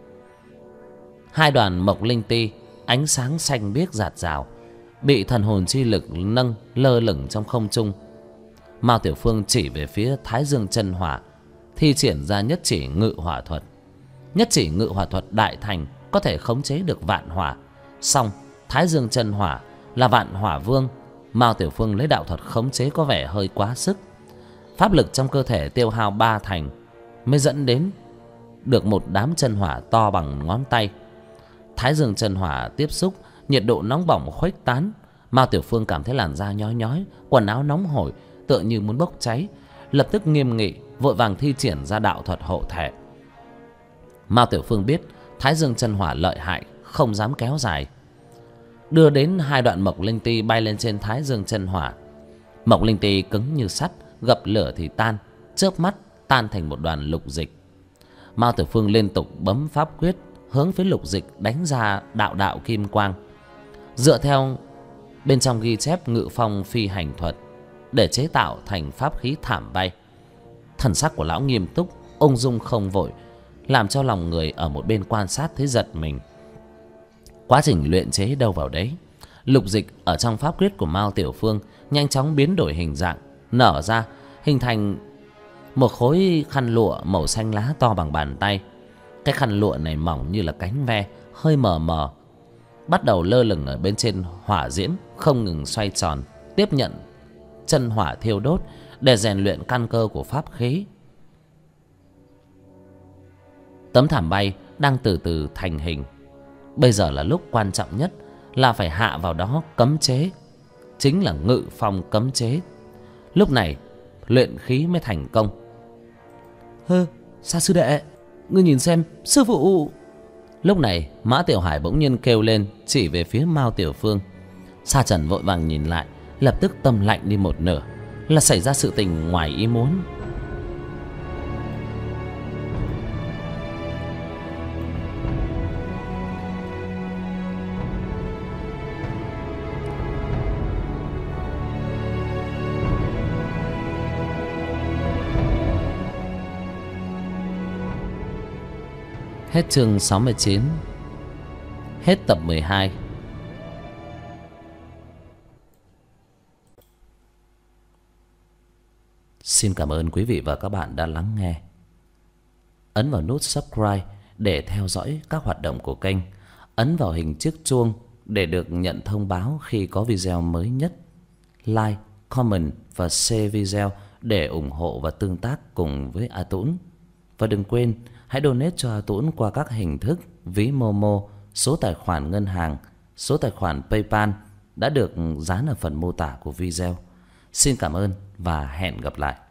2 đoàn Mộc Linh Ti ánh sáng xanh biếc rạt rào, bị thần hồn chi lực nâng lơ lửng trong không trung. Mao Tiểu Phương chỉ về phía Thái Dương chân hỏa, thi triển ra nhất chỉ ngự hỏa thuật. Nhất chỉ ngự hỏa thuật đại thành, có thể khống chế được vạn hỏa. Song Thái Dương chân hỏa là vạn hỏa vương, Mao Tiểu Phương lấy đạo thuật khống chế có vẻ hơi quá sức. Pháp lực trong cơ thể tiêu hao 3 thành mới dẫn đến được một đám chân hỏa to bằng ngón tay. Thái Dương chân hỏa tiếp xúc, nhiệt độ nóng bỏng khuếch tán. Mao Tiểu Phương cảm thấy làn da nhói nhói, quần áo nóng hổi, tựa như muốn bốc cháy. Lập tức nghiêm nghị, vội vàng thi triển ra đạo thuật hộ thể. Mao Tiểu Phương biết Thái Dương chân hỏa lợi hại, không dám kéo dài, đưa đến 2 đoạn Mộc Linh Ti bay lên trên Thái Dương chân hỏa. Mộc Linh Ti cứng như sắt, gặp lửa thì tan, chớp mắt tan thành một đoàn lục dịch. Mao Tiểu Phương liên tục bấm pháp quyết, hướng phía lục dịch đánh ra đạo đạo kim quang. Dựa theo Bên trong ghi chép ngự phong phi hành thuật để chế tạo thành pháp khí thảm bay. Thần sắc của lão nghiêm túc, ung dung không vội, làm cho lòng người ở một bên quan sát thấy giật mình. Quá trình luyện chế đâu vào đấy, lục dịch ở trong pháp quyết của Mao Tiểu Phương nhanh chóng biến đổi hình dạng, nở ra, hình thành một khối khăn lụa màu xanh lá to bằng bàn tay. Cái khăn lụa này mỏng như là cánh ve, hơi mờ mờ, bắt đầu lơ lửng ở bên trên hỏa diễm, không ngừng xoay tròn, tiếp nhận chân hỏa thiêu đốt để rèn luyện căn cơ của pháp khí. Tấm thảm bay đang từ từ thành hình. Bây giờ là lúc quan trọng nhất, là phải hạ vào đó cấm chế, chính là ngự phong cấm chế. Lúc này luyện khí mới thành công. Sa sư đệ, ngươi nhìn xem, sư phụ. Lúc này Mã Tiểu Hải bỗng nhiên kêu lên, chỉ về phía Mao Tiểu Phương. Sa Trần vội vàng nhìn lại, lập tức tâm lạnh đi một nửa, là xảy ra sự tình ngoài ý muốn. Hết chương 69. Hết tập 12. Xin cảm ơn quý vị và các bạn đã lắng nghe. Ấn vào nút subscribe để theo dõi các hoạt động của kênh. Ấn vào hình chiếc chuông để được nhận thông báo khi có video mới nhất. Like, comment và share video để ủng hộ và tương tác cùng với A Tũng. Và đừng quên hãy donate cho A Tũng qua các hình thức ví Momo, số tài khoản ngân hàng, số tài khoản PayPal đã được dán ở phần mô tả của video. Xin cảm ơn và hẹn gặp lại.